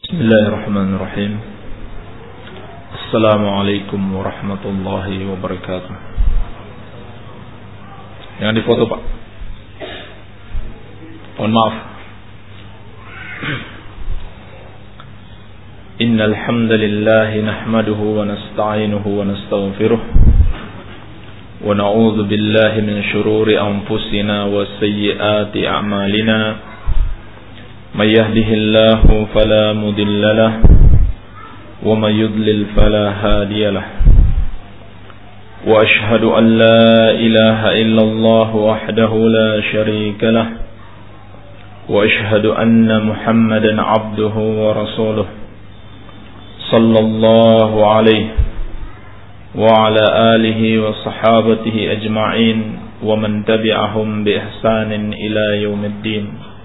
Bismillahirrahmanirrahim. Assalamualaikum warahmatullahi wabarakatuh. Yang difoto Pak, mohon maaf. Innal hamdalillah nahmaduhu wa nasta'inuhu wa nastaghfiruh wa na'udzu billahi min shururi anfusina wa sayyiati a'malina. من يهده الله فلا مضل له ومن يضلل فلا هادي له وأشهد أن لا إله إلا الله وحده لا شريك له وأشهد أن محمدا عبده ورسوله صلى الله عليه وعلى آله وصحابته أجمعين ومن تبعهم بإحسان إلى يوم الدين.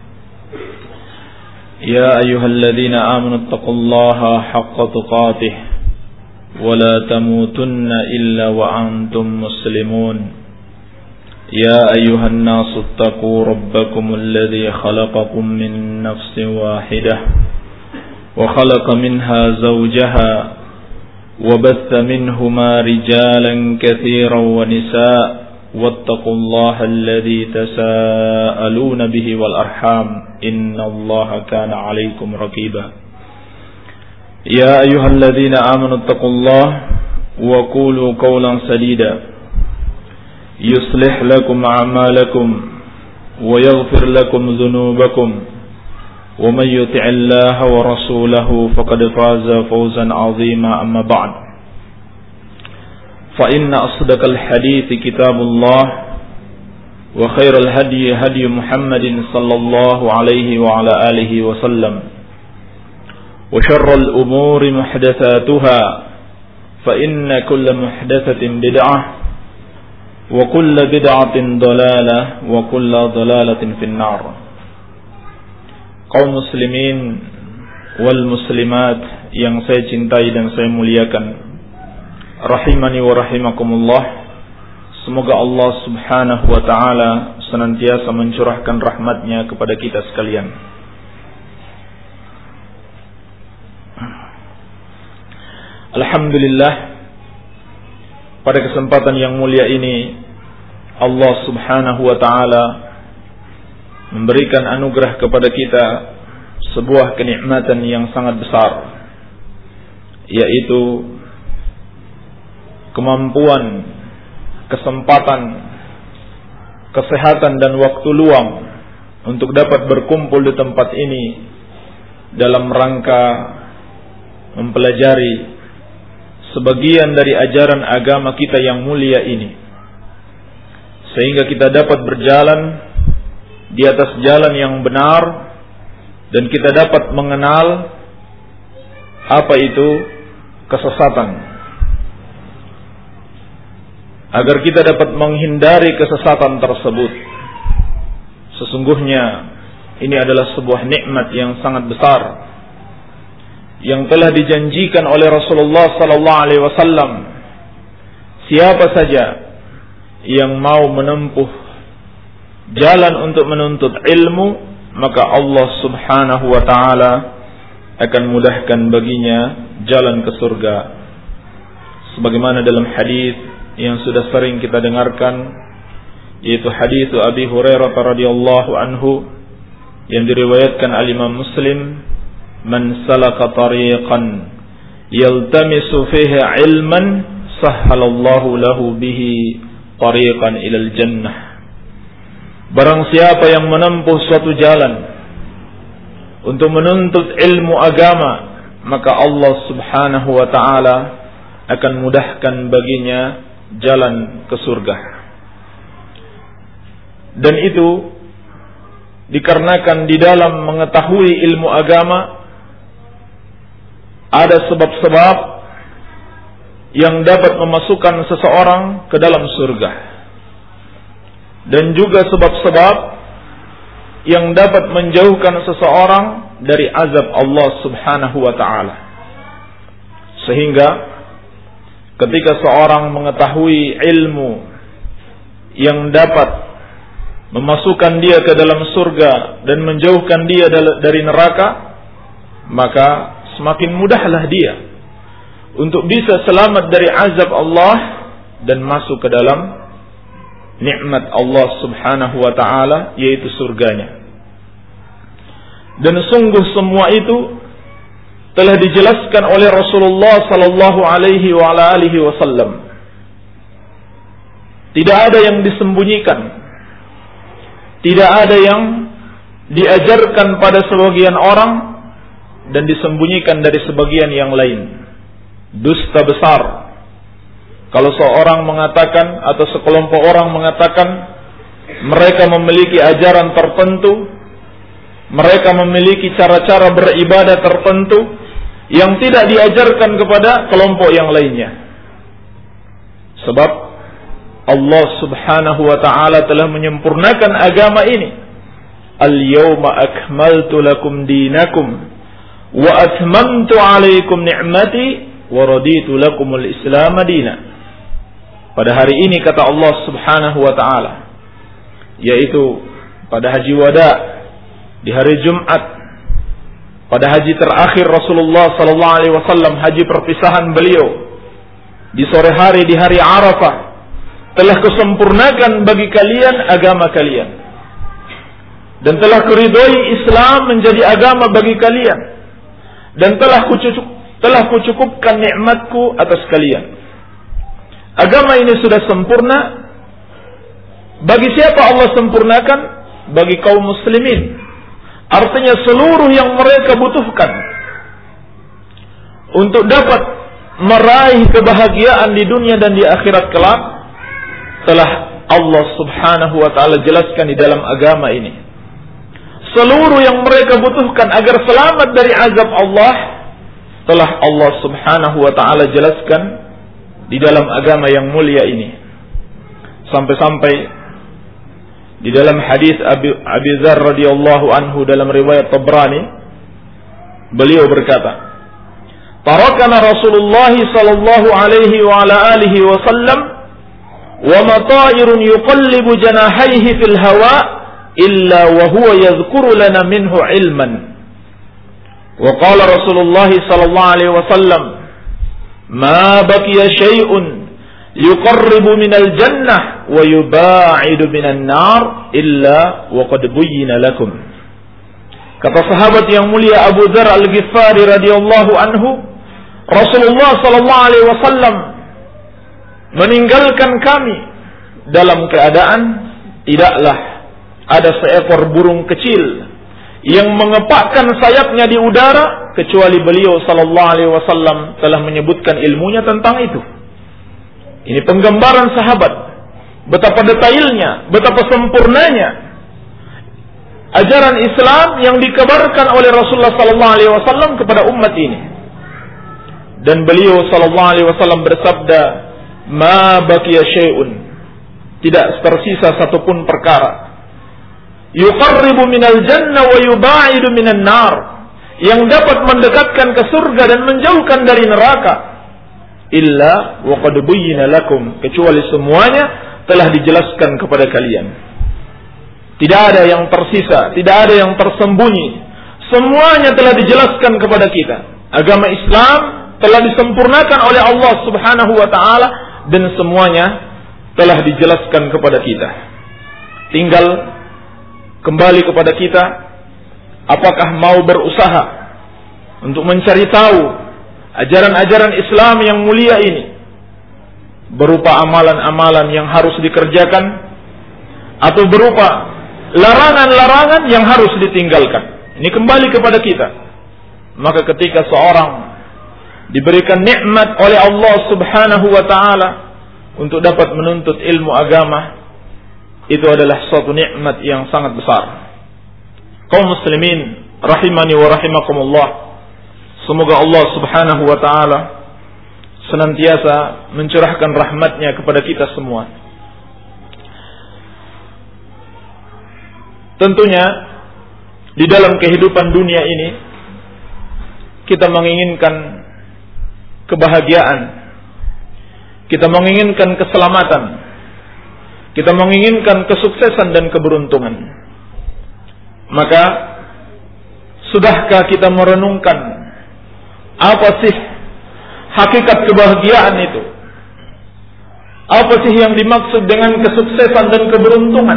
يا أيها الذين آمنوا اتقوا الله حق تقاته ولا تموتن إلا وأنتم مسلمون. يا أيها الناس اتقوا ربكم الذي خلقكم من نفس واحدة وخلق منها زوجها وبث منهما رجالا كثيرا ونساء واتقوا الله الذي تساءلون به والأرحام إن الله كان عليكم رقيبا. يا أيها الذين آمنوا اتقوا الله وقولوا قولا سديدا يصلح لكم أعمالكم ويغفر لكم ذنوبكم ومن يطع الله ورسوله فقد فاز فوزا عظيما. أما بعد فإن أصدق الحديث كتاب الله وخير الهدي هدي محمد صلى الله عليه وعلى آله وسلم وشر الأمور محدثاتها فإن كل محدثة بدعة وكل بدعة ضلالة وكل ضلالة في النار. Kaum muslimin wal muslimat yang saya cintai dan saya muliakan, rahimani wa rahimakumullah. Semoga Allah subhanahu wa ta'ala senantiasa mencurahkan rahmatnya kepada kita sekalian. Alhamdulillah, pada kesempatan yang mulia ini Allah subhanahu wa ta'ala memberikan anugerah kepada kita sebuah kenikmatan yang sangat besar, yaitu kemampuan, kesempatan, kesehatan dan waktu luang untuk dapat berkumpul di tempat ini dalam rangka mempelajari sebagian dari ajaran agama kita yang mulia ini, sehingga kita dapat berjalan di atas jalan yang benar dan kita dapat mengenal apa itu kesesatan, agar kita dapat menghindari kesesatan tersebut. Sesungguhnya ini adalah sebuah nikmat yang sangat besar yang telah dijanjikan oleh Rasulullah sallallahu alaihi wasallam. Siapa saja yang mau menempuh jalan untuk menuntut ilmu, maka Allah subhanahu wa ta'ala akan mudahkan baginya jalan ke surga. Sebagaimana dalam hadis yang sudah sering kita dengarkan, yaitu hadis Abi Hurairah radhiyallahu anhu yang diriwayatkan al-Imam Muslim, man salaka tariqan yaltamisu fihi ilman sahhalallahu lahu bihi tariqan ilal jannah. Barang siapa yang menempuh suatu jalan untuk menuntut ilmu agama, maka Allah subhanahu wa ta'ala akan mudahkan baginya jalan ke surga. Dan itu dikarenakan di dalam mengetahui ilmu agama ada sebab-sebab yang dapat memasukkan seseorang ke dalam surga, dan juga sebab-sebab yang dapat menjauhkan seseorang dari azab Allah subhanahu wa ta'ala. Sehingga ketika seorang mengetahui ilmu yang dapat memasukkan dia ke dalam surga dan menjauhkan dia dari neraka, maka semakin mudahlah dia untuk bisa selamat dari azab Allah dan masuk ke dalam nikmat Allah subhanahu wa ta'ala, yaitu surganya. Dan sungguh semua itu telah dijelaskan oleh Rasulullah sallallahu alaihi wa ala alihi wasallam. Tidak ada yang disembunyikan, tidak ada yang diajarkan pada sebagian orang dan disembunyikan dari sebagian yang lain. Dusta besar kalau seorang mengatakan atau sekelompok orang mengatakan mereka memiliki ajaran tertentu, mereka memiliki cara-cara beribadah tertentu yang tidak diajarkan kepada kelompok yang lainnya. Sebab Allah subhanahu wa ta'ala telah menyempurnakan agama ini. Al-yawma akmaltu lakum dinakum wa atmamtu alaikum ni'mati wa raditu lakumul islam madina. Pada hari ini kata Allah subhanahu wa ta'ala, yaitu pada haji wada, di hari Jumat, pada haji terakhir Rasulullah sallallahu alaihi wasallam, haji perpisahan beliau, di sore hari di hari Arafah, telah kusempurnakan bagi kalian agama kalian dan telah kuridhoi Islam menjadi agama bagi kalian dan telah kucukupkan nikmatku atas kalian. Agama ini sudah sempurna. Bagi siapa Allah sempurnakan? Bagi kaum muslimin. Artinya seluruh yang mereka butuhkan untuk dapat meraih kebahagiaan di dunia dan di akhirat kelak telah Allah subhanahu wa ta'ala jelaskan di dalam agama ini. Seluruh yang mereka butuhkan agar selamat dari azab Allah telah Allah subhanahu wa ta'ala jelaskan di dalam agama yang mulia ini. Sampai-sampai di dalam hadis Abi Dzar radhiyallahu anhu dalam riwayat Tabrani, beliau berkata, "Tarakana Rasulullah sallallahu alaihi wa ala alihi wasallam wa mata'irun yuqallibu janahaihi fil hawa illa wa huwa yadhkuru lana minhu ilman." Wa qala Rasulullah sallallahu alaihi wasallam, "Ma baqiya syai'un yuqarribu minal jannah wa yuba'idu minan nar illa wa qad buyyina lakum." Kata sahabat yang mulia Abu Dzar Al-Ghifari radhiyallahu anhu, Rasulullah sallallahu alaihi wasallam meninggalkan kami dalam keadaan tidaklah ada seekor burung kecil yang mengepakkan sayapnya di udara kecuali beliau sallallahu alaihi wasallam telah menyebutkan ilmunya tentang itu. Ini penggambaran sahabat, betapa detailnya, betapa sempurnanya ajaran Islam yang dikabarkan oleh Rasulullah sallallahu alaihi wasallam kepada umat ini. Dan beliau sallallahu alaihi wasallam bersabda, "Ma baqiya syai'un," tidak tersisa satupun perkara, "yuqarribu minal jannah wa yuba'idu minan nar," yang dapat mendekatkan ke surga dan menjauhkan dari neraka, illa wa qad buyyina lakum, kecuali semuanya telah dijelaskan kepada kalian. Tidak ada yang tersisa, tidak ada yang tersembunyi. Semuanya telah dijelaskan kepada kita. Agama Islam telah disempurnakan oleh Allah Subhanahu wa taala dan semuanya telah dijelaskan kepada kita. Tinggal kembali kepada kita, apakah mau berusaha untuk mencari tahu ajaran-ajaran Islam yang mulia ini berupa amalan-amalan yang harus dikerjakan atau berupa larangan-larangan yang harus ditinggalkan. Ini kembali kepada kita. Maka ketika seorang diberikan nikmat oleh Allah Subhanahu wa taala untuk dapat menuntut ilmu agama, itu adalah suatu nikmat yang sangat besar. Kaum muslimin rahimani wa rahimakumullah, semoga Allah Subhanahu wa taala senantiasa mencurahkan rahmatnya kepada kita semua. Tentunya di dalam kehidupan dunia ini kita menginginkan kebahagiaan, kita menginginkan keselamatan, kita menginginkan kesuksesan dan keberuntungan. Maka Sudahkah kita merenungkan apa sih hakikat kebahagiaan itu? Apa sih yang dimaksud dengan kesuksesan dan keberuntungan?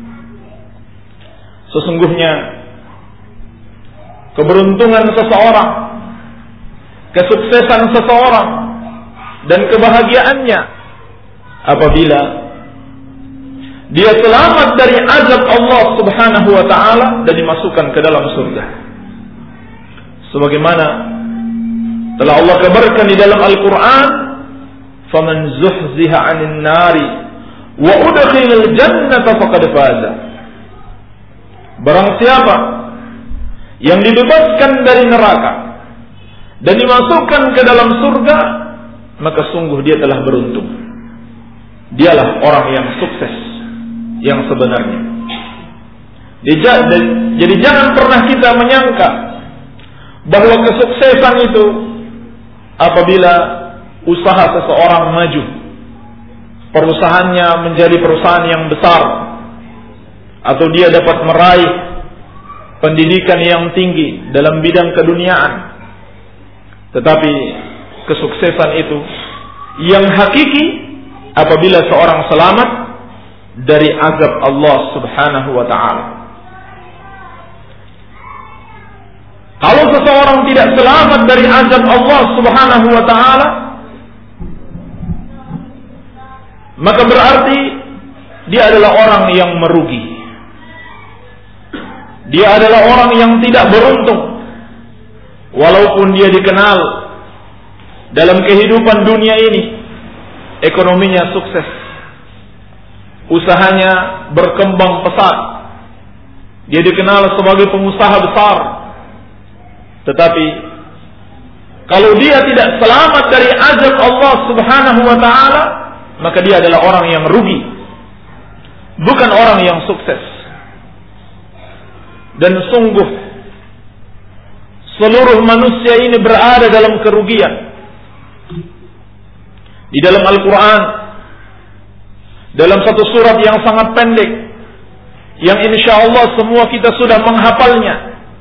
Sesungguhnya keberuntungan seseorang, kesuksesan seseorang, dan kebahagiaannya apabila dia selamat dari azab Allah Subhanahu wa ta'ala dan dimasukkan ke dalam surga. Sebagaimana telah Allah kabarkan di dalam Al-Quran, "Faman zuhziha 'anil nari wa udkhilal jannata faqad faza." Barang siapa yang dibebaskan dari neraka dan dimasukkan ke dalam surga, maka sungguh dia telah beruntung. Dialah orang yang sukses yang sebenarnya. Jadi jangan pernah kita menyangka bahwa kesuksesan itu apabila usaha seseorang maju, perusahaannya menjadi perusahaan yang besar, atau dia dapat meraih pendidikan yang tinggi dalam bidang keduniaan. Tetapi kesuksesan itu yang hakiki apabila seorang selamat dari azab Allah Subhanahu wa ta'ala. Kalau seseorang tidak selamat dari azab Allah Subhanahu wa ta'ala, maka berarti dia adalah orang yang merugi. Dia adalah orang yang tidak beruntung. Walaupun dia dikenal dalam kehidupan dunia ini, ekonominya sukses, usahanya berkembang pesat, dia dikenal sebagai pengusaha besar. Tetapi kalau dia tidak selamat dari azab Allah Subhanahu wa ta'ala, maka dia adalah orang yang rugi, bukan orang yang sukses. Dan sungguh seluruh manusia ini berada dalam kerugian. Di dalam Al-Quran, dalam satu surat yang sangat pendek, yang insya Allah semua kita sudah menghafalnya,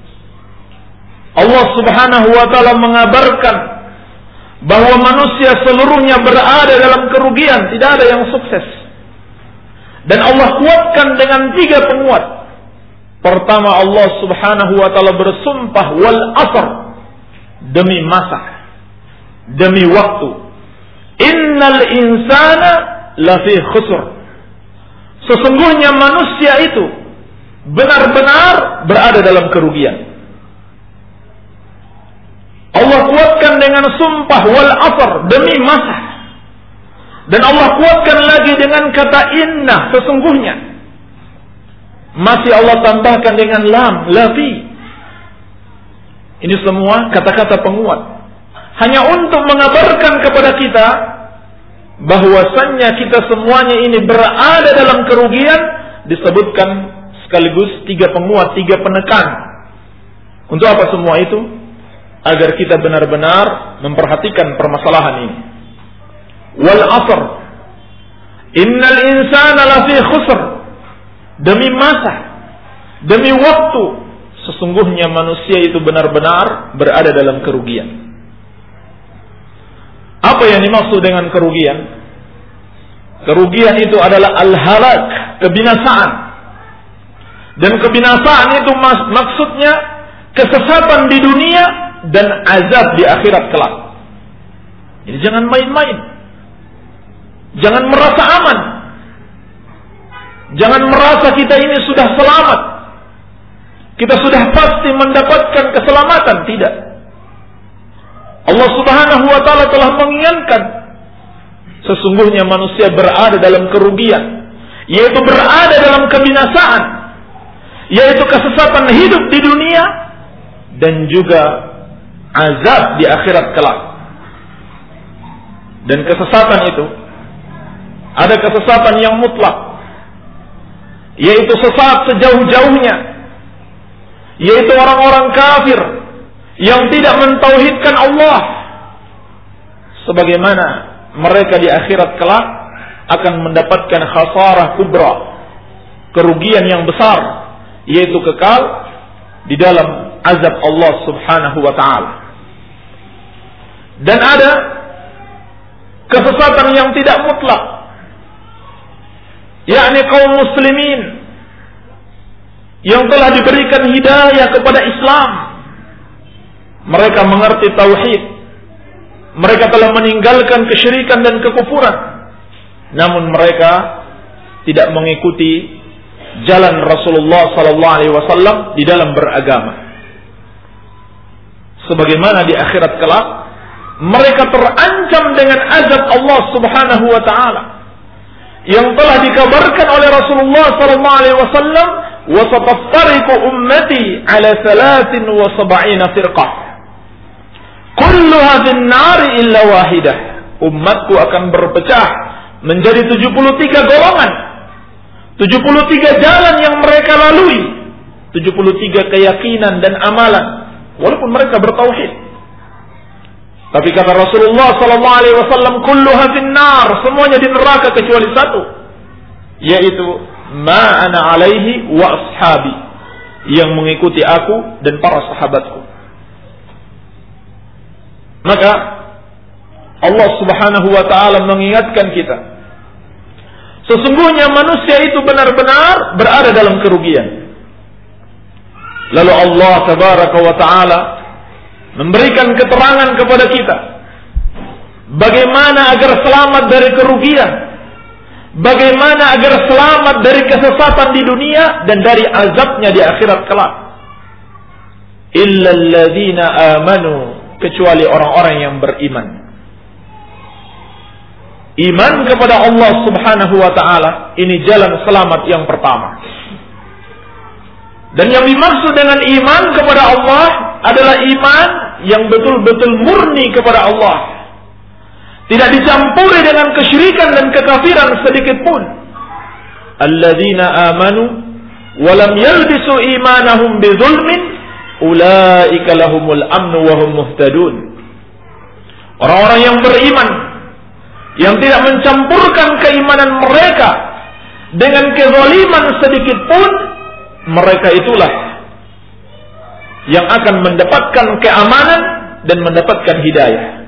Allah Subhanahu wa ta'ala mengabarkan bahwa manusia seluruhnya berada dalam kerugian, tidak ada yang sukses. Dan Allah kuatkan dengan 3 penguat. Pertama, Allah Subhanahu wa ta'ala bersumpah wal asr, demi masa, demi waktu. Innal insana lafi khusr. Sesungguhnya manusia itu benar-benar berada dalam kerugian. Allah kuatkan dengan sumpah wal asr, demi masa. Dan Allah kuatkan lagi dengan kata inna, sesungguhnya. Masih Allah tambahkan dengan lam, lafi. Ini semua kata-kata penguat, hanya untuk mengabarkan kepada kita bahwasannya kita semuanya ini berada dalam kerugian. Disebutkan sekaligus 3 penguat, 3 penekan. Untuk apa semua itu? Agar kita benar-benar memperhatikan permasalahan ini. Wal asr, innal insana lafi khusr, demi masa, demi waktu, sesungguhnya manusia itu benar-benar berada dalam kerugian. Apa yang dimaksud dengan kerugian? Kerugian itu adalah al-halak, kebinasaan. Dan kebinasaan itu maksudnya kesesatan di dunia dan azab di akhirat kelak. Jadi jangan main-main. Jangan merasa aman. Jangan merasa kita ini sudah selamat, kita sudah pasti mendapatkan keselamatan. Tidak. Allah Subhanahu wa ta'ala telah mengingatkan, sesungguhnya manusia berada dalam kerugian, yaitu berada dalam kebinasaan, yaitu kesesatan hidup di dunia dan juga azab di akhirat kelak. Dan kesesatan itu ada kesesatan yang mutlak, yaitu sesat sejauh-jauhnya, yaitu orang-orang kafir yang tidak mentauhidkan Allah, sebagaimana mereka di akhirat kelak akan mendapatkan khasarah kubra, kerugian yang besar, yaitu kekal di dalam azab Allah Subhanahu wa taala. Dan ada kesesatan yang tidak mutlak, yakni kaum muslimin yang telah diberikan hidayah kepada Islam. Mereka mengerti tauhid, mereka telah meninggalkan kesyirikan dan kekufuran, namun mereka tidak mengikuti jalan Rasulullah sallallahu alaihi wasallam di dalam beragama. Sebagaimana di akhirat kelak mereka terancam dengan azab Allah Subhanahu wa taala yang telah dikabarkan oleh Rasulullah sallallahu alaihi wasallam, wa sataftariqu ummati ala 73 firqah kulluha fin nar illa wahidah. Umatku akan berpecah menjadi 73 golongan, 73 jalan yang mereka lalui, 73 keyakinan dan amalan walaupun mereka bertauhid. Tapi kata Rasulullah sallallahu alaihi wasallam, kulluha finnar, semuanya di neraka kecuali satu, yaitu ma ana alaihi wa ashabi, yang mengikuti aku dan para sahabatku. Maka Allah Subhanahu wa taala mengingatkan kita, sesungguhnya manusia itu benar-benar berada dalam kerugian. Lalu Allah tabaraka wa taala memberikan keterangan kepada kita bagaimana agar selamat dari kerugian, bagaimana agar selamat dari kesesatan di dunia dan dari azabnya di akhirat kelak. Illal ladzina amanu, kecuali orang-orang yang beriman. Iman kepada Allah Subhanahu wa taala ini jalan selamat yang pertama. Dan yang dimaksud dengan iman kepada Allah adalah iman yang betul-betul murni kepada Allah, tidak dicampuri dengan kesyirikan dan kekafiran sedikit pun. Alladzina amanu wa lam yalbisu imanahum bidzulmin ulaika lahumul amnu wa hum muhtadun. Orang-orang yang beriman yang tidak mencampurkan keimanan mereka dengan kezaliman sedikit pun, mereka itulah yang akan mendapatkan keamanan dan mendapatkan hidayah.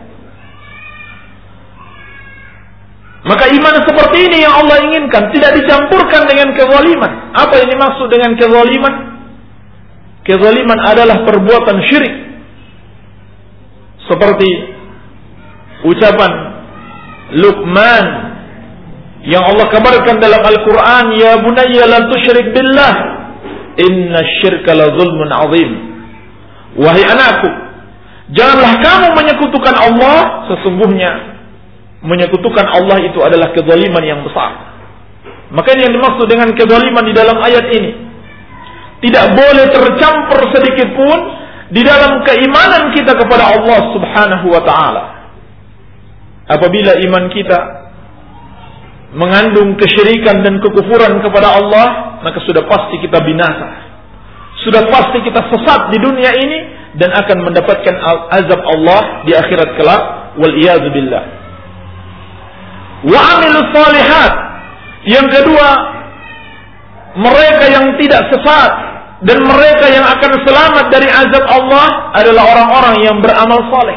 Maka iman seperti ini yang Allah inginkan, tidak dicampurkan dengan kezaliman. Apa yang dimaksud dengan kezaliman? Kezaliman adalah perbuatan syirik, seperti ucapan Luqman yang Allah kabarkan dalam Al-Quran, ya bunayya la tusyrik billah inna syirka la zulmun azim. Wahai anakku, janganlah kamu menyekutukan Allah, sesungguhnya menyekutukan Allah itu adalah kezaliman yang besar. Maka yang dimaksud dengan kezaliman di dalam ayat ini, tidak boleh tercampur sedikit pun di dalam keimanan kita kepada Allah Subhanahu wa taala. Apabila iman kita mengandung kesyirikan dan kekufuran kepada Allah, maka sudah pasti kita binasa. Sudah pasti kita sesat di dunia ini dan akan mendapatkan azab Allah di akhirat kelak, wal iyaz billah. Wa amilus salihat. Yang kedua, mereka yang tidak sesat dan mereka yang akan selamat dari azab Allah adalah orang-orang yang beramal saleh.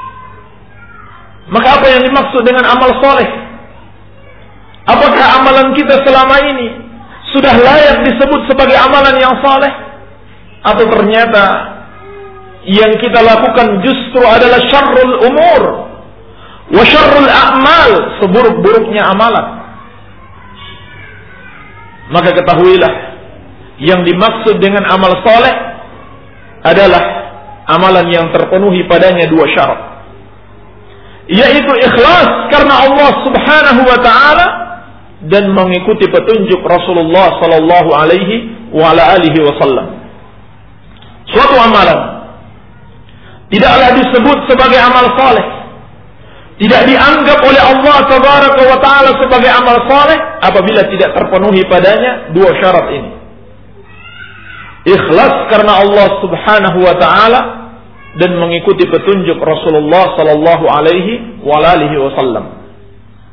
Maka apa yang dimaksud dengan amal saleh? Apakah amalan kita selama ini sudah layak disebut sebagai amalan yang saleh? Atau ternyata yang kita lakukan justru adalah syarrul umur wa syarrul a'mal, seburuk-buruknya amalan? Maka ketahuilah, yang dimaksud dengan amal saleh adalah amalan yang terpenuhi padanya dua syarat, yaitu ikhlas karena Allah Subhanahu wa taala dan mengikuti petunjuk Rasulullah sallallahu alaihi wa ala alihi wasallam. Suatu amalan tidaklah disebut sebagai amal saleh, tidak dianggap oleh Allah tabaraka wa taala sebagai amal saleh apabila tidak terpenuhi padanya dua syarat ini. Ikhlas karena Allah Subhanahu wa taala dan mengikuti petunjuk Rasulullah sallallahu alaihi wa alihi wasallam.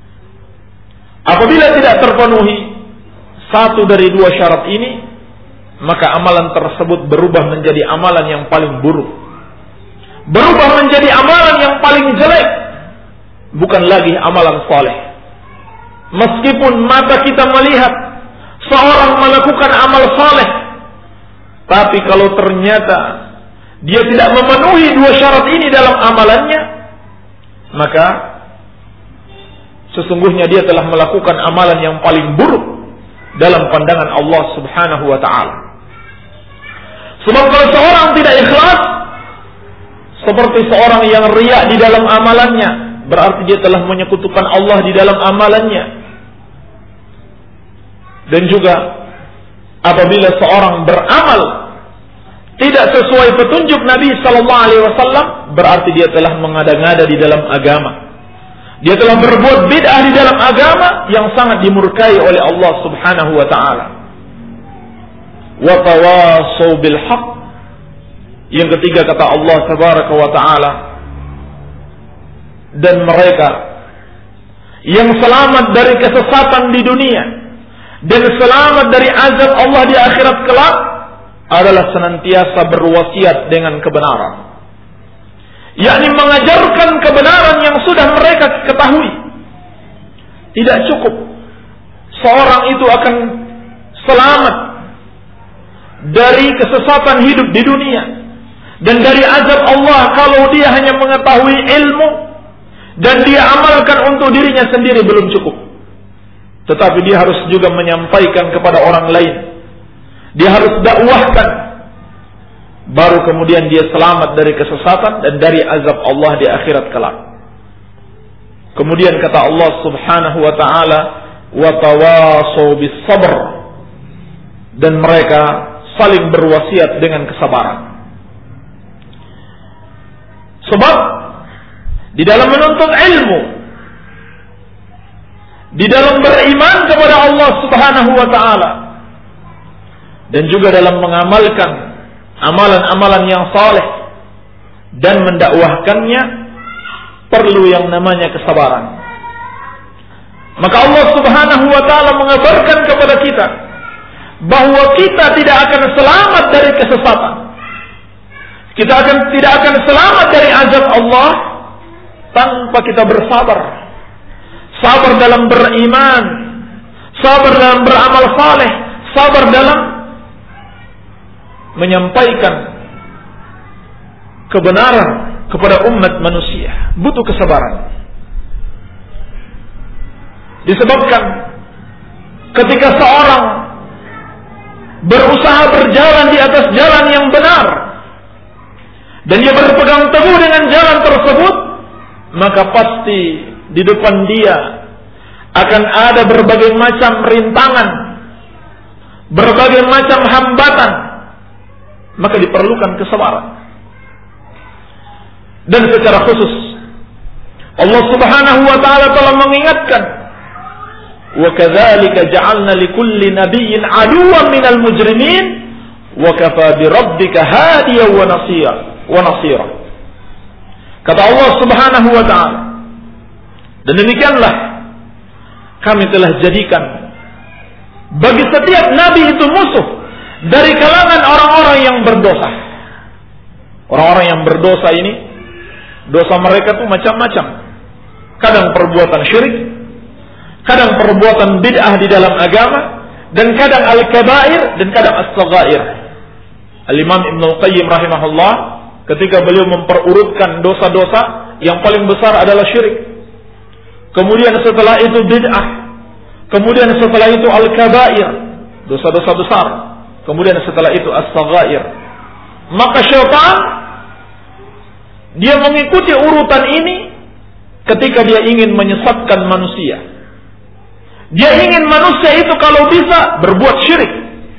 Apabila tidak terpenuhi satu dari dua syarat ini, maka amalan tersebut berubah menjadi amalan yang paling buruk, berubah menjadi amalan yang paling jelek, bukan lagi amalan saleh. Meskipun mata kita melihat seorang melakukan amal saleh, tapi kalau ternyata dia tidak memenuhi dua syarat ini dalam amalannya, maka sesungguhnya dia telah melakukan amalan yang paling buruk dalam pandangan Allah Subhanahu wa ta'ala. Sebab kalau seorang tidak ikhlas, seperti seorang yang riya di dalam amalannya, berarti dia telah menyekutukan Allah di dalam amalannya. Dan juga apabila seorang beramal tidak sesuai petunjuk Nabi sallallahu alaihi wasallam, berarti dia telah mengada-ngada di dalam agama. Dia telah berbuat bid'ah di dalam agama yang sangat dimurkai oleh Allah Subhanahu wa ta'ala. Wa tawasaw bil haqq. Yang ketiga kata Allah tabaraka wa ta'ala, dan mereka yang selamat dari kesesatan di dunia dan selamat dari azab Allah di akhirat kelak adalah senantiasa berwasiat dengan kebenaran, yakni mengajarkan kebenaran yang sudah mereka ketahui. Tidak cukup seorang itu akan selamat dari kesesatan hidup di dunia dan dari azab Allah kalau dia hanya mengetahui ilmu dan dia amalkan untuk dirinya sendiri, belum cukup. Tetapi dia harus juga menyampaikan kepada orang lain. Dia harus dakwahkan, baru kemudian dia selamat dari kesesatan dan dari azab Allah di akhirat kelak. Kemudian kata Allah Subhanahu wa ta'ala, wa tawasaw bis sabr, dan mereka saling berwasiat dengan kesabaran. Sebab di dalam menuntut ilmu, di dalam beriman kepada Allah Subhanahu wa ta'ala, dan juga dalam mengamalkan amalan-amalan yang saleh dan mendakwahkannya, perlu yang namanya kesabaran. Maka Allah Subhanahu wa ta'ala mengabarkan kepada kita bahwa kita tidak akan selamat dari kesesatan, kita tidak akan selamat dari azab Allah tanpa kita bersabar. Sabar dalam beriman, sabar dalam beramal saleh, sabar dalam menyampaikan kebenaran kepada umat manusia. Butuh kesabaran. Disebabkan ketika seorang berusaha berjalan di atas jalan yang benar dan dia berpegang teguh dengan jalan tersebut, maka pasti di depan dia akan ada berbagai macam rintangan, berbagai macam hambatan. Maka diperlukan kesabaran. Dan secara khusus Allah Subhanahu wa ta'ala telah mengingatkan, wa kadzalika ja'alna likulli nabiyyin aduwwan minal mujrimin wa kafa bi rabbika hadiyan wa nasira. Kata Allah Subhanahu wa ta'ala, dan demikianlah kami telah jadikan bagi setiap nabi itu musuh dari kalangan orang-orang yang berdosa. Orang-orang yang berdosa ini, dosa mereka tuh macam-macam. Kadang perbuatan syirik, kadang perbuatan bid'ah di dalam agama, dan kadang al-kabair dan kadang as-saghair. Al-Imam Ibnu Qayyim rahimahullah ketika beliau memperurutkan dosa-dosa, yang paling besar adalah syirik. Kemudian setelah itu bid'ah. Kemudian setelah itu al-kabair, dosa-dosa besar. Kemudian setelah itu as-saghair. Maka syaitan dia mengikuti urutan ini ketika dia ingin menyesatkan manusia. Dia ingin manusia itu kalau bisa berbuat syirik.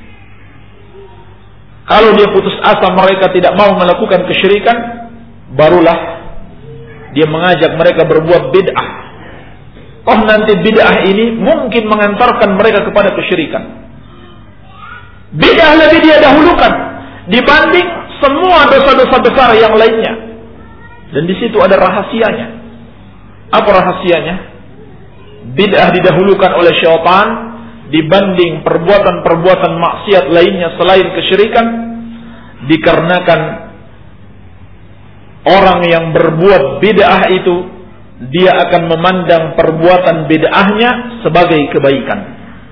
Kalau dia putus asa mereka tidak mau melakukan kesyirikan, barulah dia mengajak mereka berbuat bid'ah. Oh, nanti bid'ah ini mungkin mengantarkan mereka kepada kesyirikan. Bid'ah lebih dia dahulukan dibanding semua dosa-dosa besar yang lainnya. Dan di situ ada rahasianya. Apa rahasianya? Bid'ah didahulukan oleh syaitan dibanding perbuatan-perbuatan maksiat lainnya selain kesyirikan, dikarenakan orang yang berbuat bid'ah itu dia akan memandang perbuatan bid'ahnya sebagai kebaikan,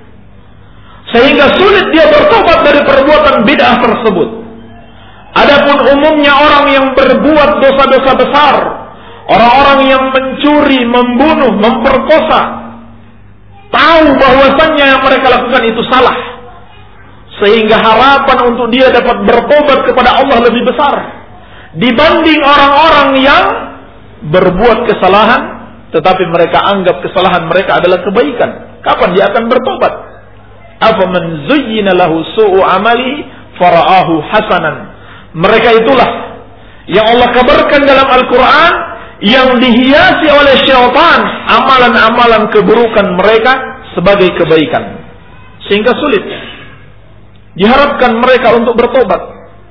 sehingga sulit dia bertobat dari perbuatan bid'ah tersebut. Adapun umumnya orang yang berbuat dosa-dosa besar, orang-orang yang mencuri, membunuh, memperkosa, tahu bahwasannya yang mereka lakukan itu salah, sehingga harapan untuk dia dapat bertobat kepada Allah lebih besar dibanding orang-orang yang berbuat kesalahan tetapi mereka anggap kesalahan mereka adalah kebaikan. Kapan dia akan bertobat? Afaman zuyyina lahu su'u amali fara'ahu hasanan. Mereka itulah yang Allah kabarkan dalam Al-Quran yang dihiasi oleh syaitan amalan-amalan keburukan mereka sebagai kebaikan, sehingga sulit diharapkan mereka untuk bertobat.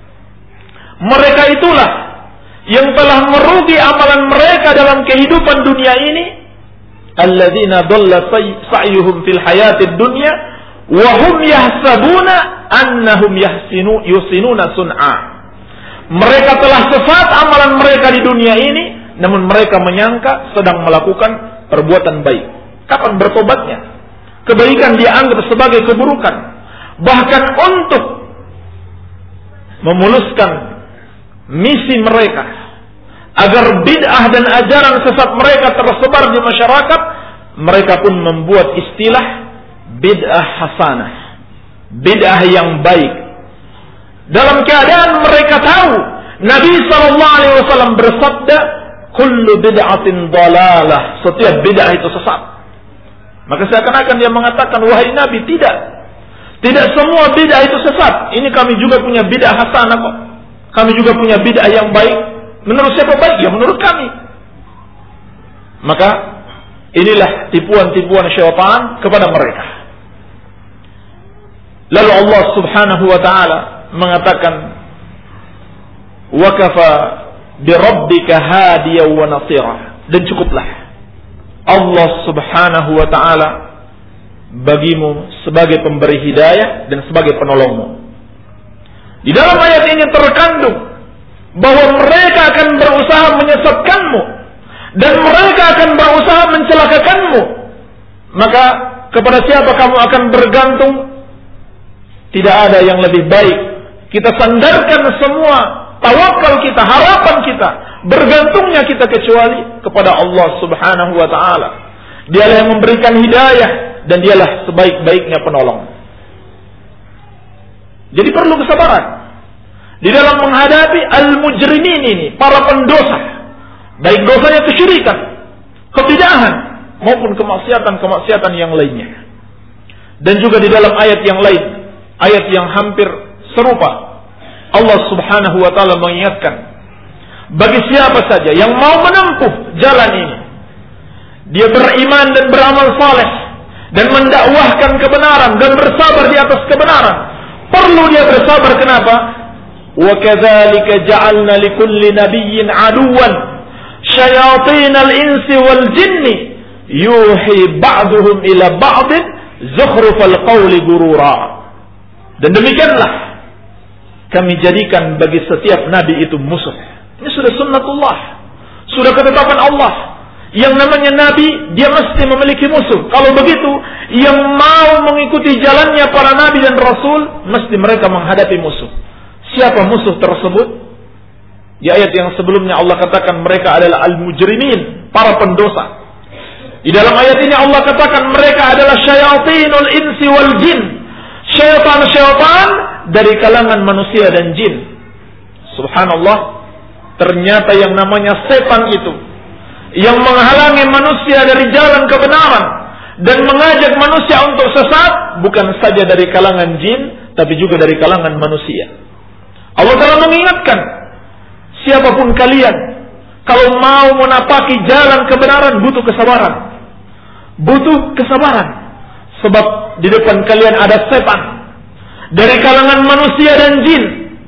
Mereka itulah yang telah merugi amalan mereka dalam kehidupan dunia ini. Alladzina dhalla sa'yuhum fil hayatid dunya wa hum yahsabuna annahum yuhsinuna sun'a. Mereka telah sesat amalan mereka di dunia ini, namun mereka menyangka sedang melakukan perbuatan baik. Kapan bertobatnya? Kebaikan dianggap sebagai keburukan. Bahkan untuk memuluskan misi mereka agar bid'ah dan ajaran sesat mereka tersebar di masyarakat, mereka pun membuat istilah bid'ah hasanah, bid'ah yang baik. Dalam keadaan mereka tahu Nabi SAW bersabda, kullu bid'atin dalalah, setiap bid'ah itu sesat. Maka seakan-akan dia mengatakan, wahai Nabi, tidak semua bid'ah itu sesat. Ini kami juga punya bid'ah hasanah kok. Kami juga punya bid'ah yang baik. Menurut siapa baik? Ya menurut kami. Maka inilah tipuan-tipuan syaitan kepada mereka. Lalu Allah Subhanahu wa ta'ala mengatakan, wa kafa bi rabbika hadiyan wa nasira, dan cukuplah Allah Subhanahu wa ta'ala bagimu sebagai pemberi hidayah dan sebagai penolongmu. Di dalam ayat ini terkandung bahwa mereka akan berusaha menyesatkanmu dan mereka akan berusaha mencelakakanmu. Maka kepada siapa kamu akan bergantung? Tidak ada yang lebih baik. Kita sandarkan semua tawakal kita, harapan kita, bergantungnya kita kecuali kepada Allah Subhanahu wa ta'ala. Dialah yang memberikan hidayah dan dialah sebaik-baiknya penolong. Jadi perlu kesabaran di dalam menghadapi al-mujrimin ini, para pendosa, baik dosanya kesyirikan, kebid'ahan maupun kemaksiatan-kemaksiatan yang lainnya. Dan juga di dalam ayat yang lain, ayat yang hampir serupa, Allah Subhanahu wa ta'ala mengingatkan, bagi siapa saja yang mau menempuh jalan ini, dia beriman dan beramal saleh dan mendakwahkan kebenaran dan bersabar di atas kebenaran. Perlu dia bersabar, kenapa? Wa kadzalika ja'alna likulli nabiyyin aduwan syayatinal insi wal jinni yuhi ba'duhum ila ba'din zukhrufal qawli gurura. Dan demikianlah kami jadikan bagi setiap nabi itu musuh. Ini sudah sunnatullah, sudah ketetapan Allah. Yang namanya nabi, dia mesti memiliki musuh. Kalau begitu, yang mau mengikuti jalannya para nabi dan rasul, mesti mereka menghadapi musuh. Siapa musuh tersebut? Di ayat yang sebelumnya Allah katakan mereka adalah al-mujrimin, para pendosa. Di dalam ayat ini Allah katakan mereka adalah syayatinul insi wal jin, syaitan-syaitan dari kalangan manusia dan jin. Subhanallah, ternyata yang namanya setan itu yang menghalangi manusia dari jalan kebenaran dan mengajak manusia untuk sesat bukan saja dari kalangan jin, tapi juga dari kalangan manusia. Allah telah mengingatkan, siapapun kalian, kalau mau menapaki jalan kebenaran butuh kesabaran. Butuh kesabaran. Sebab di depan kalian ada setan dari kalangan manusia dan jin.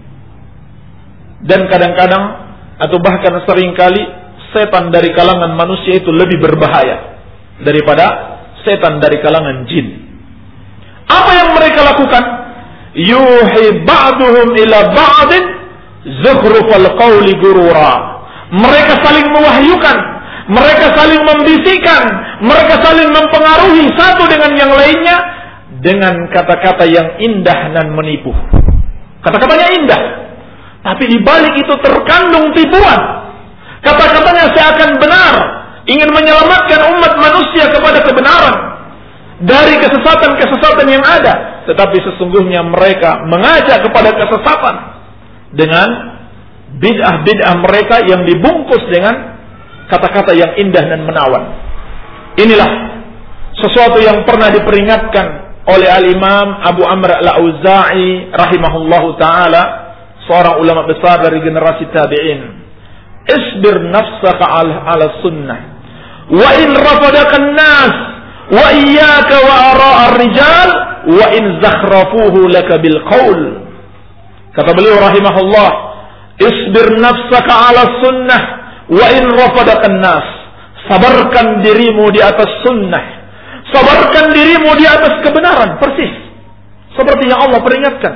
Dan kadang-kadang atau bahkan seringkali setan dari kalangan manusia itu lebih berbahaya daripada setan dari kalangan jin. Apa yang mereka lakukan? Yuhi ba'duhum ila ba'din zukhrufal qawli gurura. Mereka saling mewahyukan, mereka saling membisikkan, mereka saling mempengaruhi satu dengan yang lainnya dengan kata-kata yang indah dan menipu. Kata-katanya indah, tapi di balik itu terkandung tipuan. Kata-katanya seakan benar, ingin menyelamatkan umat manusia kepada kebenaran dari kesesatan-kesesatan yang ada, tetapi sesungguhnya mereka mengajak kepada kesesatan dengan bid'ah-bid'ah mereka yang dibungkus dengan kata-kata yang indah dan menawan. Inilah sesuatu yang pernah diperingatkan oleh Al-Imam Abu Amr Al-Auza'i rahimahullahu ta'ala, seorang ulama besar dari generasi tabi'in. Isbir nafsaka ala sunnah wa in rafadaka an-nas wa iyyaka wa ara'a ar-rijal wa in zakhrafuhu laka bil qaul. Kata beliau rahimahullah, isbir nafsaka ala sunnah wa in rafadaka an-nas. Sabarkan dirimu di atas sunnah, sabarkan dirimu di atas kebenaran, persis seperti yang Allah peringatkan.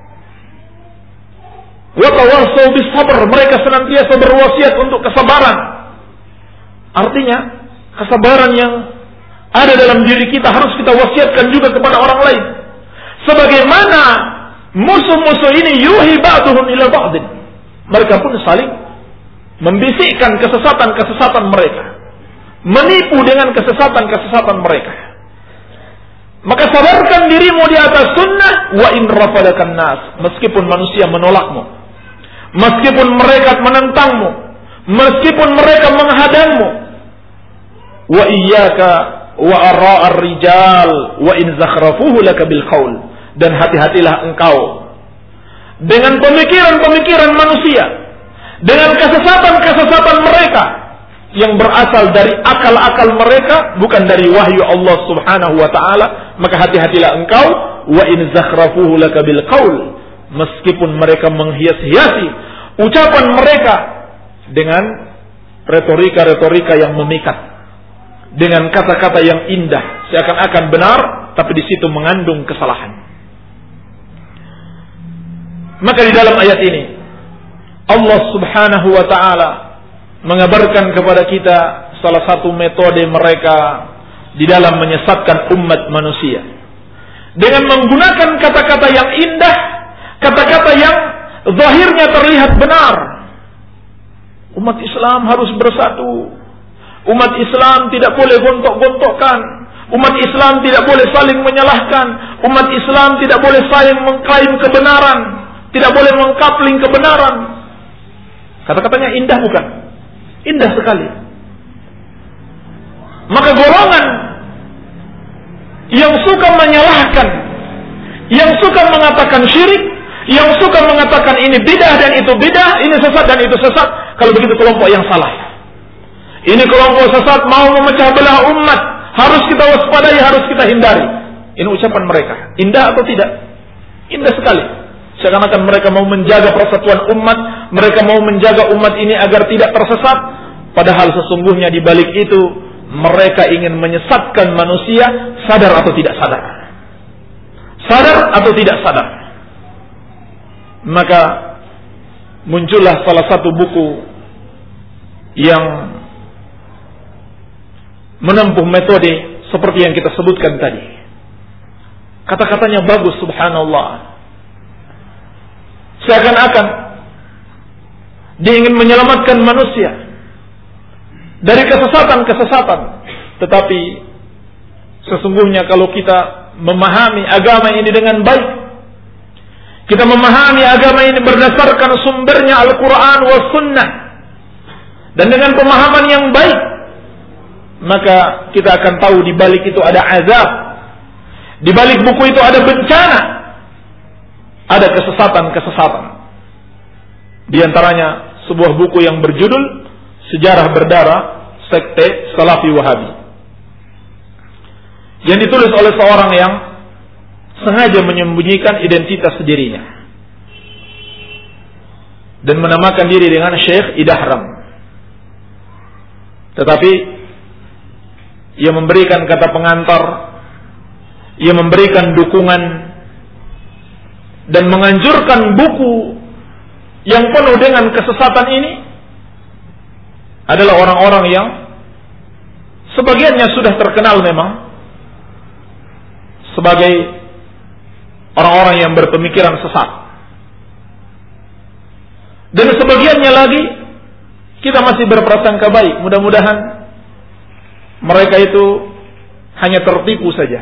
Wa tawassaw bis sabr, mereka senantiasa berwasiat untuk kesabaran. Artinya, kesabaran yang ada dalam diri kita harus kita wasiatkan juga kepada orang lain. Sebagaimana musuh-musuh ini yuhi ba'duhum ila ba'din, mereka pun saling membisikkan kesesatan-kesesatan mereka, menipu dengan kesesatan-kesesatan mereka. Maka sabarkan dirimu di atas sunnah wa in rafadakan nas, meskipun manusia menolakmu, meskipun mereka menentangmu, meskipun mereka menghadangmu. Wa iyyaka wa ara'ar rijal wa in zakhrafuhu laka bil qaul. Dan hati-hatilah engkau dengan pemikiran-pemikiran manusia, dengan kesesatan-kesesatan mereka yang berasal dari akal-akal mereka, bukan dari wahyu Allah Subhanahu wa ta'ala. Maka hati-hatilah engkau wa in zakhrafuhu laka bil qaul, meskipun mereka menghias-hiasi ucapan mereka dengan retorika-retorika yang memikat, dengan kata-kata yang indah seakan-akan benar, tapi di situ mengandung kesalahan. Maka di dalam ayat ini Allah Subhanahu wa ta'ala mengabarkan kepada kita salah satu metode mereka di dalam menyesatkan umat manusia, dengan menggunakan kata-kata yang indah, kata-kata yang zahirnya terlihat benar. Umat Islam harus bersatu, umat Islam tidak boleh gontok-gontokkan, umat Islam tidak boleh saling menyalahkan, umat Islam tidak boleh saling mengklaim kebenaran, tidak boleh mengkapling kebenaran. Kata-katanya indah bukan? Indah sekali. Maka golongan yang suka menyalahkan, yang suka mengatakan syirik, yang suka mengatakan ini bidah dan itu bidah, ini sesat dan itu sesat, kalau begitu kelompok yang salah. Ini kelompok sesat mau memecah belah umat, harus kita waspadai, harus kita hindari. Ini ucapan mereka. Indah atau tidak? Indah sekali. Seakan-akan mereka mau menjaga persatuan umat, mereka mau menjaga umat ini agar tidak tersesat. Padahal sesungguhnya di balik itu mereka ingin menyesatkan manusia, sadar atau tidak sadar. Sadar atau tidak sadar. Maka muncullah salah satu buku yang menempuh metode seperti yang kita sebutkan tadi. Kata-katanya bagus, subhanallah. Seakan-akan dia ingin menyelamatkan manusia dari kesesatan-kesesatan. Tetapi sesungguhnya kalau kita memahami agama ini dengan baik, kita memahami agama ini berdasarkan sumbernya Al-Quran wa Sunnah, dan dengan pemahaman yang baik, maka kita akan tahu di balik itu ada azab, di balik buku itu ada bencana, ada kesesatan-kesesatan. Di antaranya sebuah buku yang berjudul Sejarah Berdarah Sekte Salafi Wahabi, yang ditulis oleh seorang yang sengaja menyembunyikan identitas dirinya dan menamakan diri dengan Syekh Idahram. Tetapi ia memberikan kata pengantar ia memberikan dukungan dan menganjurkan buku yang penuh dengan kesesatan ini adalah orang-orang yang sebagiannya sudah terkenal memang sebagai orang-orang yang berpemikiran sesat. Dan sebagiannya lagi kita masih berprasangka baik, mudah-mudahan mereka itu hanya tertipu saja.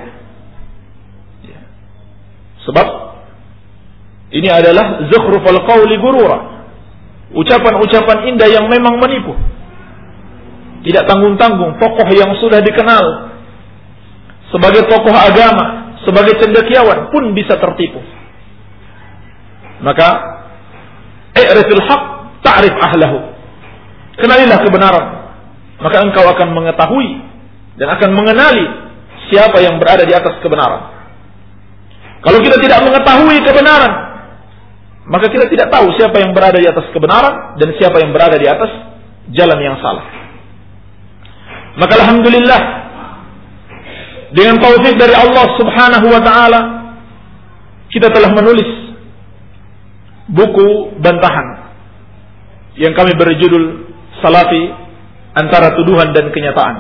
Sebab ini adalah zukhrufal qawli gurura, ucapan-ucapan indah yang memang menipu. Tidak tanggung-tanggung tokoh yang sudah dikenal sebagai tokoh agama, sebagai cendekiawan pun bisa tertipu. Maka i'rifil haqq ta'rif ahlahu. Kenalilah kebenaran, maka engkau akan mengetahui dan akan mengenali siapa yang berada di atas kebenaran. Kalau kita tidak mengetahui kebenaran, maka kita tidak tahu siapa yang berada di atas kebenaran dan siapa yang berada di atas jalan yang salah. Maka alhamdulillah, dengan taufik dari Allah Subhanahu wa taala, kita telah menulis buku bantahan yang kami beri judul Salafi Antara Tuduhan dan Kenyataan.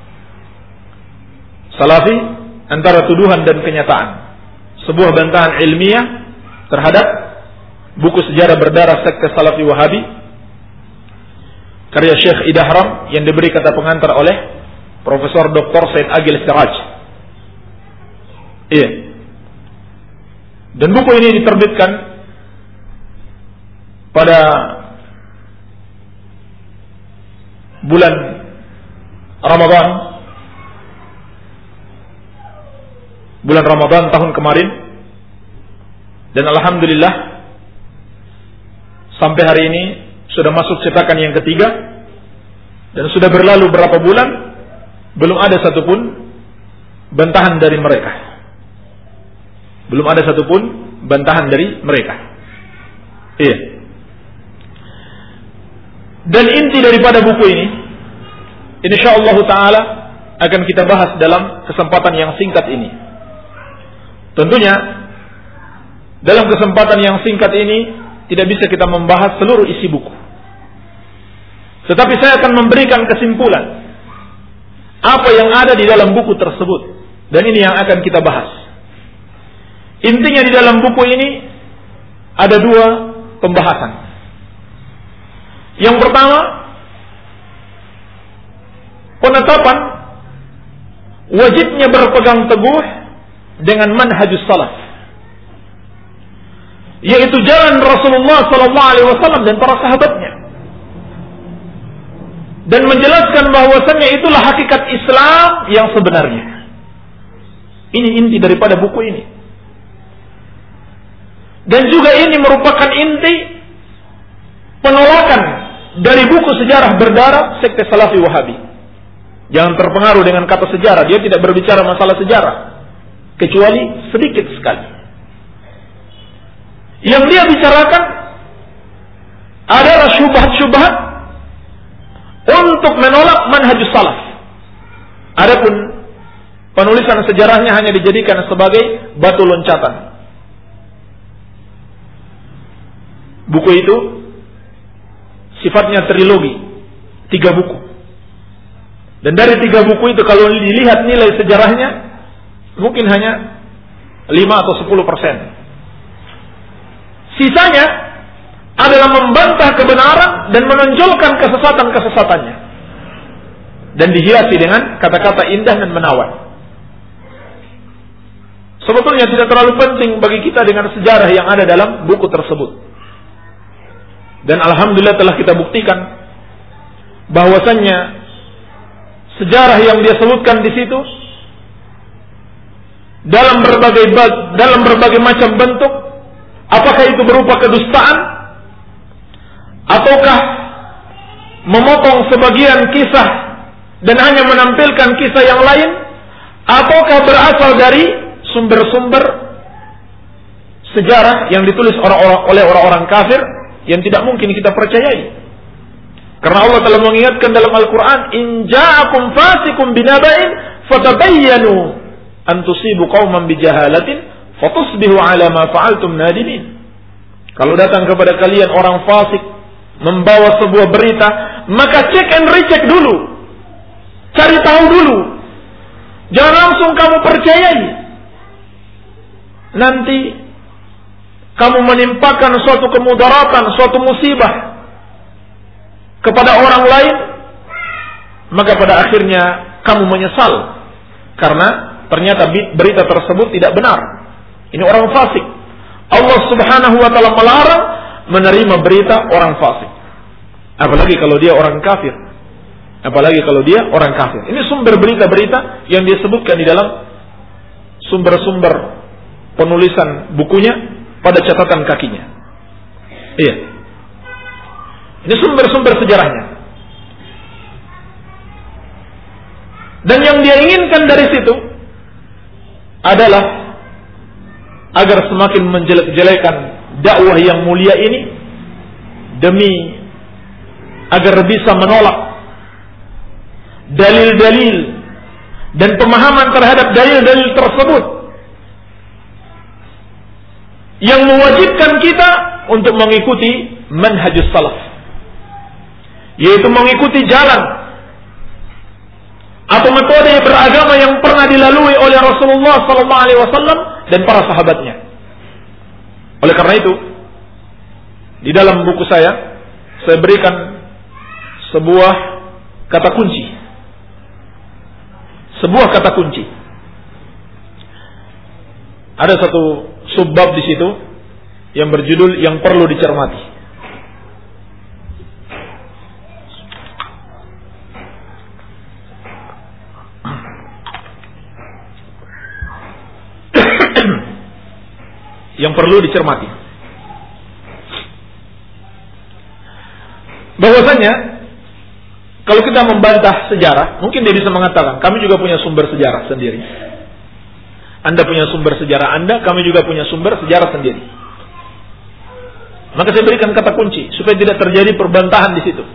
Salafi Antara Tuduhan dan Kenyataan, sebuah bantahan ilmiah terhadap buku sejarah berdarah sekte Salafi Wahabi karya Syekh Idahram yang diberi kata pengantar oleh Profesor Dr. Said Agil Siraj. Iya. Dan buku ini diterbitkan pada bulan Ramadan tahun kemarin, dan alhamdulillah sampai hari ini sudah masuk cetakan yang ketiga, dan sudah berlalu berapa bulan belum ada satupun bantahan dari mereka. Belum ada satupun bantahan dari mereka. Iya. Dan inti daripada buku ini, insyaallah taala akan kita bahas dalam kesempatan yang singkat ini. Tentunya dalam kesempatan yang singkat ini tidak bisa kita membahas seluruh isi buku. Tetapi saya akan memberikan kesimpulan apa yang ada di dalam buku tersebut, dan ini yang akan kita bahas. Intinya di dalam buku ini ada dua pembahasan. Yang pertama, penetapan wajibnya berpegang teguh dengan manhajus salaf, yaitu jalan Rasulullah SAW dan para sahabatnya, dan menjelaskan bahwasannya itulah hakikat Islam yang sebenarnya. Ini inti daripada buku ini. Dan juga ini merupakan inti penolakan dari buku sejarah berdarah sekte Salafi Wahabi. Jangan terpengaruh dengan kata sejarah, dia tidak berbicara masalah sejarah kecuali sedikit sekali. Yang dia bicarakan adalah syubhat-syubhat untuk menolak manhajus salaf. Adapun penulisan sejarahnya hanya dijadikan sebagai batu loncatan. Buku itu sifatnya trilogi, 3 buku. Dan dari 3 buku itu kalau dilihat nilai sejarahnya mungkin hanya 5 atau 10%. Sisanya adalah membantah kebenaran dan menonjolkan kesesatan-kesesatannya, dan dihiasi dengan kata-kata indah dan menawan. Sebetulnya tidak terlalu penting bagi kita dengan sejarah yang ada dalam buku tersebut. Dan alhamdulillah telah kita buktikan bahwasannya sejarah yang dia sebutkan di situ dalam berbagai macam bentuk, apakah itu berupa kedustaan ataukah memotong sebagian kisah dan hanya menampilkan kisah yang lain, ataukah berasal dari sumber-sumber sejarah yang ditulis oleh orang-orang kafir yang tidak mungkin kita percayai. Karena Allah telah mengingatkan dalam Al-Quran, in ja'akum fasikum binaba'in fatabayyanu an tusibu qauman bijahalatin fatusbihu ala ma fa'altum nadimin. Kalau datang kepada kalian orang fasik membawa sebuah berita, maka cek and recheck dulu. Cari tahu dulu. Jangan langsung kamu percayai. Nanti kamu menimpakan suatu kemudaratan, suatu musibah kepada orang lain, maka pada akhirnya kamu menyesal karena ternyata berita tersebut tidak benar. Ini orang fasik. Allah Subhanahu wa taala melarang menerima berita orang fasik. Apalagi kalau dia orang kafir. Apalagi kalau dia orang kafir. Ini sumber berita-berita yang disebutkan di dalam sumber-sumber penulisan bukunya pada catatan kakinya. Iya. Ini sumber-sumber sejarahnya. Dan yang dia inginkan dari situ adalah agar semakin menjelek-jelekan dakwah yang mulia ini, demi agar bisa menolak dalil-dalil dan pemahaman terhadap dalil-dalil tersebut yang mewajibkan kita untuk mengikuti manhajus salaf, yaitu mengikuti jalan atau metode beragama yang pernah dilalui oleh Rasulullah SAW dan para sahabatnya. Oleh karena itu, di dalam buku saya berikan sebuah kata kunci. Sebuah kata kunci. Ada satu subbab di situ yang berjudul yang perlu dicermati. Yang perlu dicermati. Bahwasanya kalau kita membantah sejarah, mungkin dia bisa mengatakan, kami juga punya sumber sejarah sendiri. Anda punya sumber sejarah Anda, kami juga punya sumber sejarah sendiri. Maka saya berikan kata kunci supaya tidak terjadi perbantahan di situ.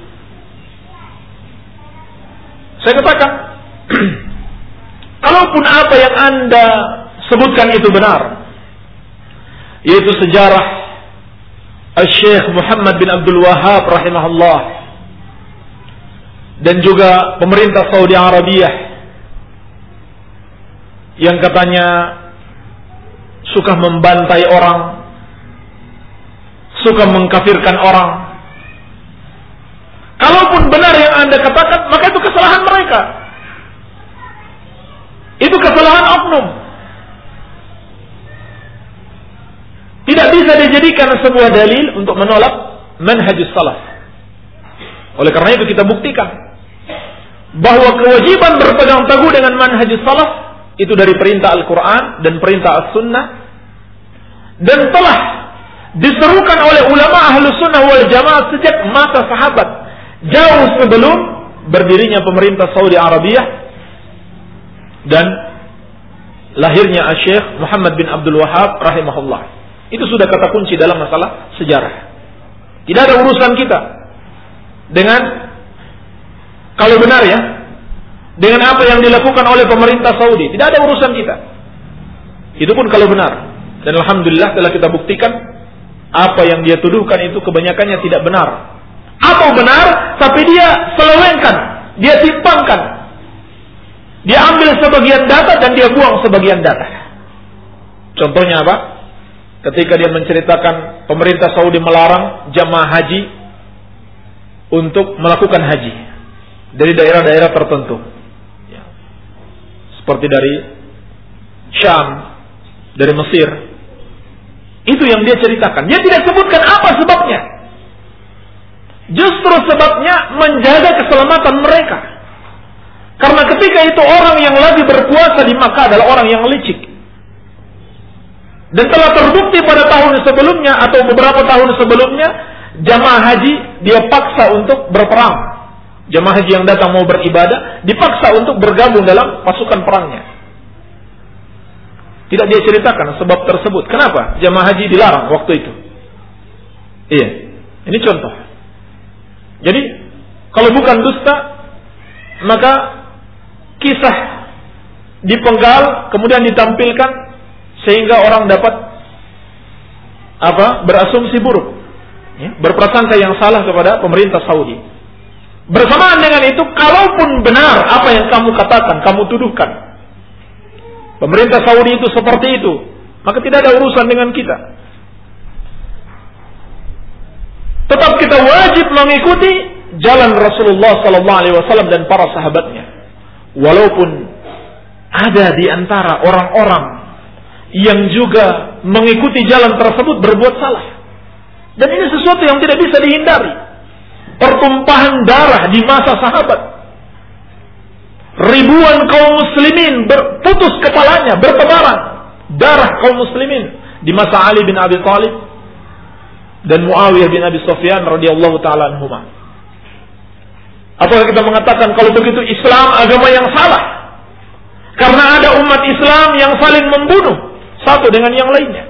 Saya katakan, kalaupun apa yang Anda sebutkan itu benar, yaitu sejarah Syekh Muhammad bin Abdul Wahhab rahimahullah dan juga pemerintah Saudi Arabia yang katanya suka membantai orang, suka mengkafirkan orang. Kalaupun benar yang Anda katakan, maka itu kesalahan mereka. Itu kesalahan oknum. Tidak bisa dijadikan sebuah dalil untuk menolak manhajus salaf. Oleh karena itu kita buktikan bahwa kewajiban berpegang teguh dengan manhajus salaf itu dari perintah Al-Quran dan perintah As-Sunnah, dan telah diserukan oleh ulama Ahlus Sunnah wal Jamaah sejak masa sahabat, jauh sebelum berdirinya pemerintah Saudi Arabia dan lahirnya Syekh Muhammad bin Abdul Wahhab rahimahullah. Itu sudah kata kunci dalam masalah sejarah. Tidak ada urusan kita dengan, kalau benar ya, dengan apa yang dilakukan oleh pemerintah Saudi. Tidak ada urusan kita. Itu pun kalau benar. Dan alhamdulillah telah kita buktikan apa yang dia tuduhkan itu kebanyakannya tidak benar. Atau benar, tapi dia selewengkan, dia timpangkan. Dia ambil sebagian data dan dia buang sebagian data. Contohnya apa? Ketika dia menceritakan pemerintah Saudi melarang jamaah haji untuk melakukan haji dari daerah-daerah tertentu, ya, seperti dari Syam, dari Mesir. Itu yang dia ceritakan. Dia tidak sebutkan apa sebabnya. Justru sebabnya menjaga keselamatan mereka. Karena ketika itu orang yang lagi berpuasa di Makkah adalah orang yang licik. Dan telah terbukti pada tahun sebelumnya atau beberapa tahun sebelumnya, jamaah haji dia paksa untuk berperang. Jamaah haji yang datang mau beribadah dipaksa untuk bergabung dalam pasukan perangnya. Tidak dia ceritakan sebab tersebut. Kenapa jamaah haji dilarang waktu itu? Iya, ini contoh. Jadi kalau bukan dusta, maka kisah dipenggal, kemudian ditampilkan sehingga orang dapat berasumsi buruk, ya, berprasangka yang salah kepada pemerintah Saudi. Bersamaan dengan itu, kalaupun benar apa yang kamu katakan, kamu tuduhkan, pemerintah Saudi itu seperti itu, maka tidak ada urusan dengan kita. Tetap kita wajib mengikuti jalan Rasulullah SAW dan para sahabatnya, walaupun ada di antara orang-orang yang juga mengikuti jalan tersebut berbuat salah. Dan ini sesuatu yang tidak bisa dihindari. Pertumpahan darah di masa sahabat. Ribuan kaum muslimin berputus kepalanya, bertebaran darah kaum muslimin di masa Ali bin Abi Thalib dan Muawiyah bin Abi Sufyan radhiyallahu taala anhuma. Apakah kita mengatakan kalau begitu Islam agama yang salah? Karena ada umat Islam yang saling membunuh satu dengan yang lainnya.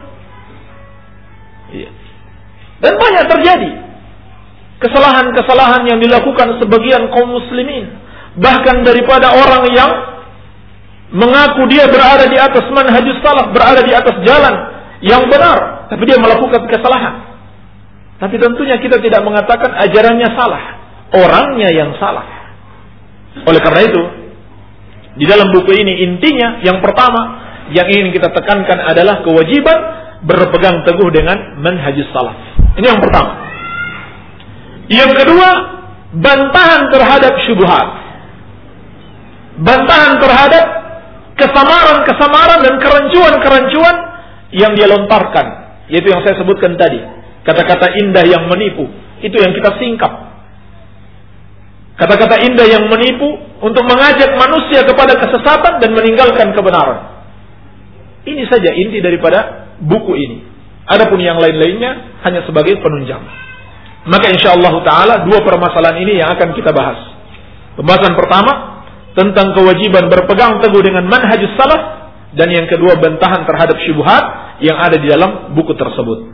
Dan banyak terjadi kesalahan-kesalahan yang dilakukan sebagian kaum muslimin, bahkan daripada orang yang mengaku dia berada di atas manhajus salaf, berada di atas jalan yang benar, tapi dia melakukan kesalahan. Tapi tentunya kita tidak mengatakan ajarannya salah, orangnya yang salah. Oleh karena itu, di dalam buku ini intinya yang pertama yang ingin kita tekankan adalah kewajiban berpegang teguh dengan manhajus salaf. Ini yang pertama. Yang kedua, bantahan terhadap syubhat. Bantahan terhadap kesamaran-kesamaran dan kerancuan-kerancuan yang dia lontarkan, yaitu yang saya sebutkan tadi. Kata-kata indah yang menipu, itu yang kita singkap. Kata-kata indah yang menipu untuk mengajak manusia kepada kesesatan dan meninggalkan kebenaran. Ini saja inti daripada buku ini. Adapun yang lain-lainnya hanya sebagai penunjang. Maka insyaallah ta'ala dua permasalahan ini yang akan kita bahas. Pembahasan pertama tentang kewajiban berpegang teguh dengan manhajus salaf, dan yang kedua bantahan terhadap syubhat yang ada di dalam buku tersebut.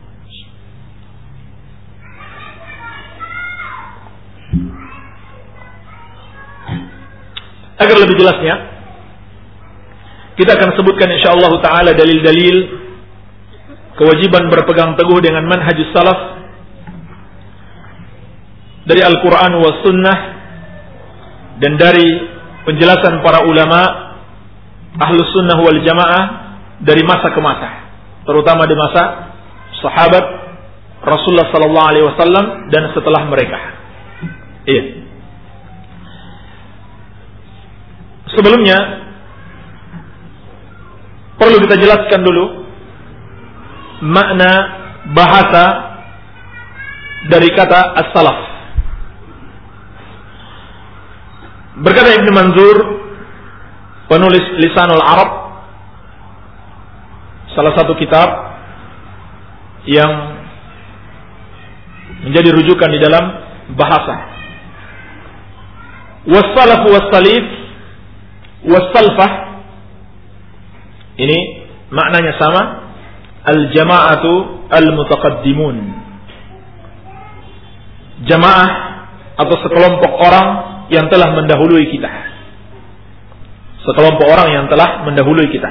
Agar lebih jelasnya, kita akan sebutkan insyaallah ta'ala dalil-dalil kewajiban berpegang teguh dengan manhajus salaf dari Al-Quran wa Sunnah dan dari penjelasan para ulama Ahlus Sunnah wal Jamaah dari masa ke masa, terutama di masa sahabat Rasulullah sallallahu alaihi wasallam dan setelah mereka. Iya. Sebelumnya perlu kita jelaskan dulu makna bahasa dari kata as-salaf. Berkata Ibn Manzur, penulis Lisanul Arab, salah satu kitab yang menjadi rujukan di dalam bahasa. Was-salaf was-salif was-salfah, ini maknanya sama, al-jama'atu al-mutaqaddimun. Jamaah atau sekelompok orang yang telah mendahului kita. Sekelompok orang yang telah mendahului kita.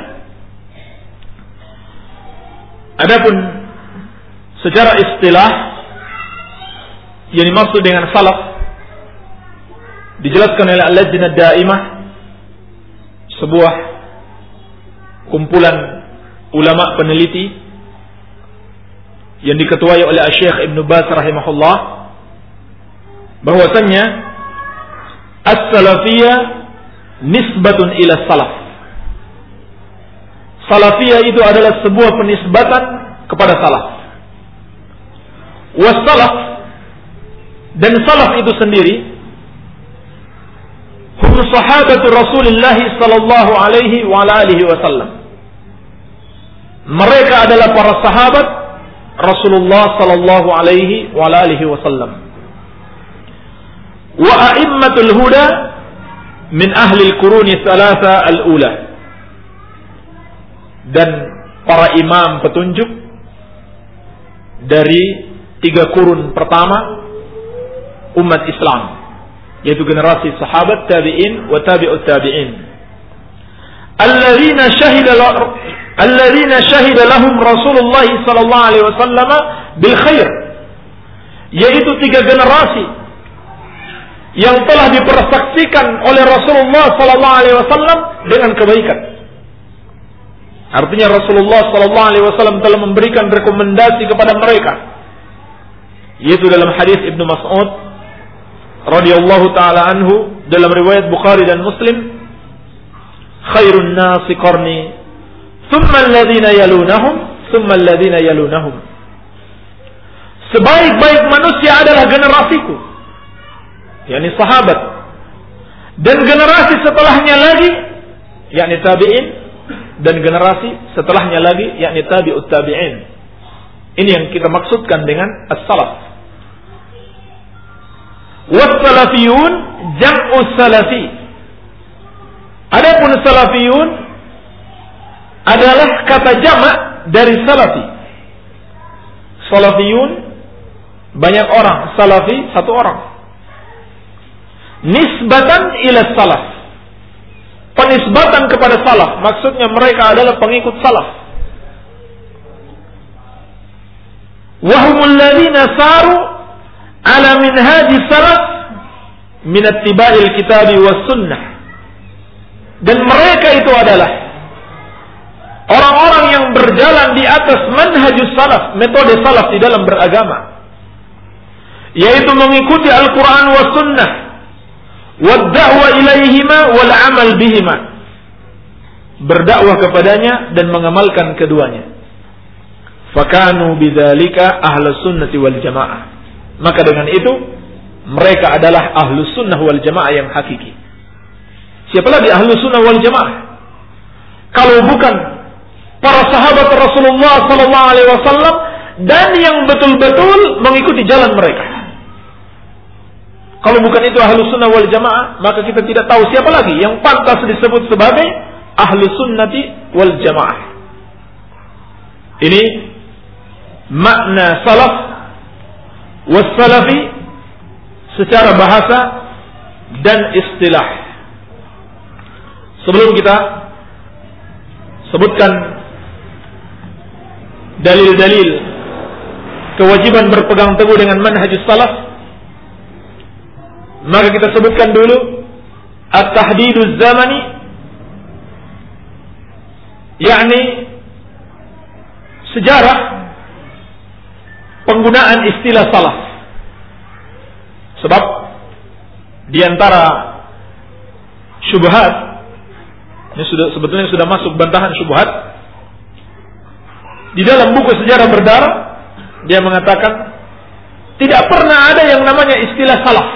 Adapun secara istilah yang dimaksud dengan salaf dijelaskan oleh Al-Lajnah Daimah, sebuah kumpulan ulama peneliti yang diketuai oleh Syekh Ibn Baz rahimahullah, bahwasannya as-salafiyah nisbatun ila salaf. Salafiyah itu adalah sebuah penisbatan kepada salaf. Was-salaf, dan salaf itu sendiri, hum sahabatu Rasulullah sallallahu alaihi wa alihi wasallam. Mereka adalah para sahabat Rasulullah sallallahu alaihi wa alihi wasallam. Wa a'immatul huda min ahli al-quruni thalatha al-ula, dan para imam petunjuk dari 3 kurun pertama umat Islam, yaitu generasi sahabat, tabi'in wa tabi'ut tabi'in. alladzina syahida lahum Rasulullah sallallahu alaihi wasallam bil khair, yaitu 3 generasi yang telah dipersaksikan oleh Rasulullah sallallahu alaihi wasallam dengan kebaikan. Artinya Rasulullah sallallahu alaihi wasallam telah memberikan rekomendasi kepada mereka, yaitu dalam hadis Ibnu Mas'ud radhiyallahu taala anhu dalam riwayat Bukhari dan Muslim, khairun nasi qarni, thumma alladhina yalunahum, thumma alladhina yalunahum. Sebaik-baik manusia adalah generasiku, yakni sahabat, dan generasi setelahnya lagi, yakni tabi'in, dan generasi setelahnya lagi, yakni tabi'ut tabi'in. Ini yang kita maksudkan dengan as-salaf. Was-salafiyun jam'u salafi. Adapun salafiyun adalah kata jamak dari salafi. Salafiyun banyak orang, salafi satu orang. Nisbatan ila salaf, penisbatan kepada salaf, maksudnya mereka adalah pengikut salaf. Wahumul ladzina saru ala minhaji salaf min ittiba'il kitabi was sunnah. Dan mereka itu adalah orang-orang yang berjalan di atas manhajus salaf, metode salaf di dalam beragama, yaitu mengikuti Al-Quran wa sunnah, wa da'wa ilaihima wal amal bihima, berdakwah kepadanya dan mengamalkan keduanya. Fakanu bidzalika ahlus sunnati wal jamaah. Maka dengan itu mereka adalah ahlus sunnah wal jamaah yang hakiki. Siapa lagi ahlus sunnah wal jamaah kalau bukan para sahabat Rasulullah sallallahu alaihi wasallam dan yang betul-betul mengikuti jalan mereka? Kalau bukan itu ahlus sunnah wal jamaah, maka kita tidak tahu siapa lagi yang pantas disebut sebagai ahlus sunnati wal jamaah. Ini makna salaf was salafi secara bahasa dan istilah. Sebelum kita sebutkan dalil-dalil kewajiban berpegang teguh dengan manhajus salaf, maka kita sebutkan dulu at-tahdiduz zamani, yakni sejarah penggunaan istilah salaf. Sebab di antara syubhat, ini sebetulnya sudah masuk bantahan syubhat. Di dalam buku sejarah berdarah, dia mengatakan tidak pernah ada yang namanya istilah salaf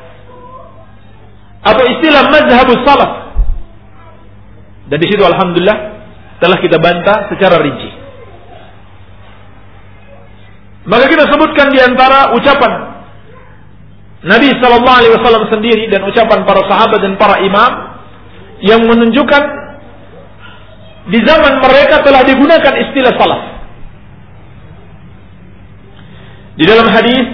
atau istilah mazhabus salaf. Dan di situ alhamdulillah telah kita bantah secara rinci. Maka kita sebutkan di antara ucapan Nabi sallallahu alaihi wasallam sendiri dan ucapan para sahabat dan para imam yang menunjukkan di zaman mereka telah digunakan istilah salaf. Di dalam hadis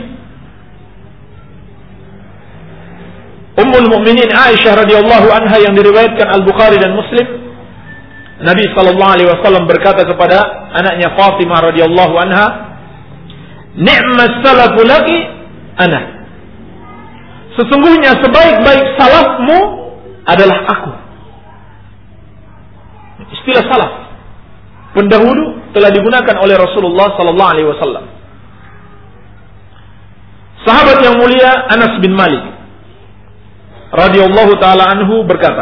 Ummul Mukminin Aisyah radhiyallahu anha yang diriwayatkan Al-Bukhari dan Muslim, Nabi sallallahu alaihi wasallam berkata kepada anaknya Fatimah radhiyallahu anha, "Ni'mas salafu laki ana." Sesungguhnya sebaik-baik salafmu adalah aku. Istilah salaf pendahulu telah digunakan oleh Rasulullah sallallahu alaihi wasallam. Sahabat yang mulia Anas bin Malik radhiyallahu taala anhu berkata,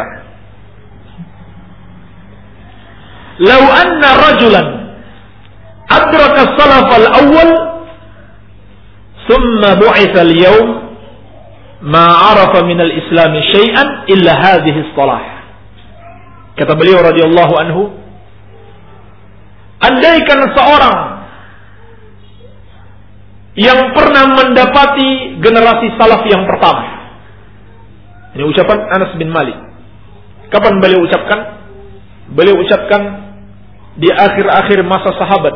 "Lau anna rajulan adraka as-salaf al-awwal thumma bu'itha al-yawm ma 'arafa min al-islam syai'an illa hadhihi as-salah." Kata beliau radhiyallahu anhu, andaikan seorang yang pernah mendapati generasi salaf yang pertama. Ini ucapan Anas bin Malik. Kapan beliau ucapkan? Beliau ucapkan di akhir-akhir masa sahabat,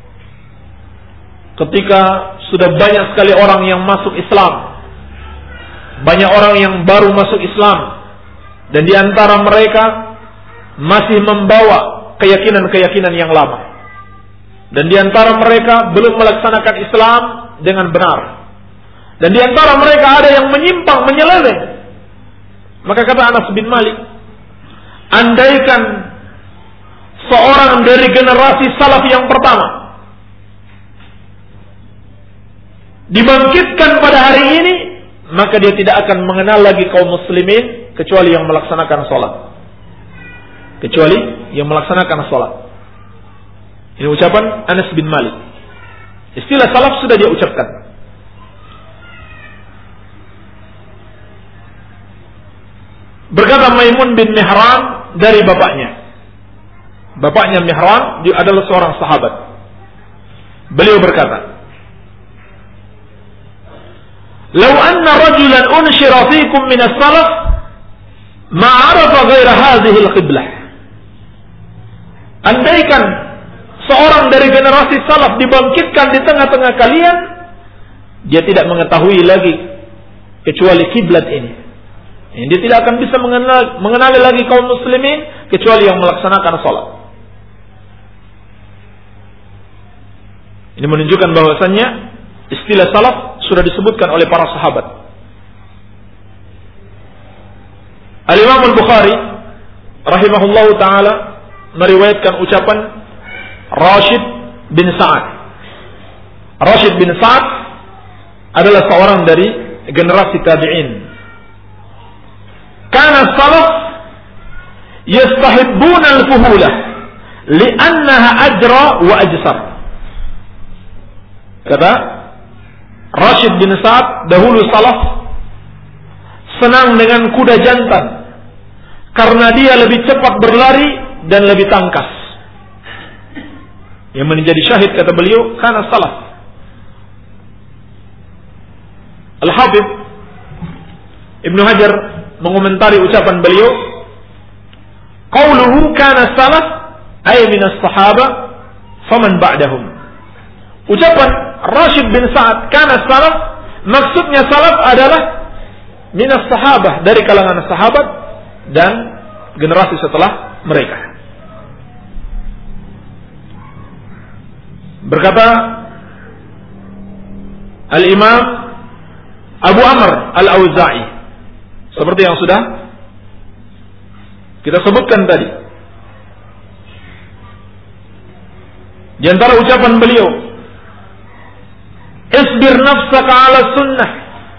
ketika sudah banyak sekali orang yang masuk Islam, banyak orang yang baru masuk Islam, dan di antara mereka masih membawa keyakinan-keyakinan yang lama. Dan di antara mereka belum melaksanakan Islam dengan benar. Dan di antara mereka ada yang menyimpang, menyeleweng. Maka kata Anas bin Malik, andaikan seorang dari generasi salaf yang pertama dibangkitkan pada hari ini, maka dia tidak akan mengenal lagi kaum muslimin kecuali yang melaksanakan sholat. Kecuali yang melaksanakan sholat. Ini ucapan Anas bin Malik. Istilah salaf sudah dia ucapkan. Berkata Maimun bin Mihran dari bapaknya. Bapaknya Mihran dia adalah seorang sahabat. Beliau berkata, "Lau anna rajulan unshira fikum min as-salaf ma 'arafa ghaira hadhihi al-qiblah." Andaikan seorang dari generasi salaf dibangkitkan di tengah-tengah kalian, dia tidak mengetahui lagi kecuali kiblat ini. Dia tidak akan bisa mengenali lagi kaum muslimin kecuali yang melaksanakan salat. Ini menunjukkan bahwasannya istilah salaf sudah disebutkan oleh para sahabat. Al-Imam Al-Bukhari rahimahullahu taala meriwayatkan ucapan Rashid bin Sa'ad. Rashid bin Sa'ad adalah seorang dari generasi tabi'in. Kana salaf yastahibbuna al-fuhulah li'annaha ajra wa ajsar. Kata Rashid bin Sa'ad, dahulu salaf senang dengan kuda jantan karena dia lebih cepat berlari dan lebih tangkas. Yang menjadi syahid kata beliau karena salaf. Al-Habib Ibnu Hajar mengomentari ucapan beliau, qauluhu kana salaf ay min as-sahaba faman ba'dahum. Ucapan Rashid bin Sa'ad kana salaf, maksudnya salaf adalah min as-sahabah, dari kalangan sahabat dan generasi setelah mereka. Berkata Al-Imam Abu Amr Al-Auza'i, seperti yang sudah kita sebutkan tadi. Di antara ucapan beliau, isbir nafsaka ala sunnah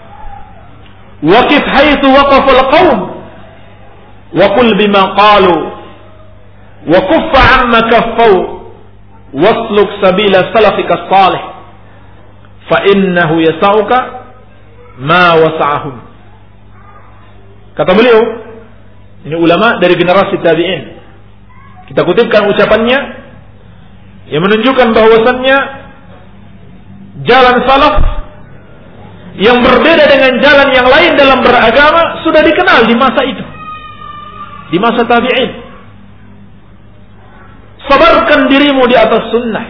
waqif haitsu waqafa al-qaum wa qul bima qalu wa kuffa amma kaffau wasluk sabila salafika salih fa innahu yasauka ma wasa'ahum. Kata beliau, ini ulama dari generasi tabi'in, kita kutipkan ucapannya yang menunjukkan bahwasannya jalan salaf yang berbeda dengan jalan yang lain dalam beragama sudah dikenal di masa itu, di masa tabi'in. Sabarkan dirimu di atas sunnah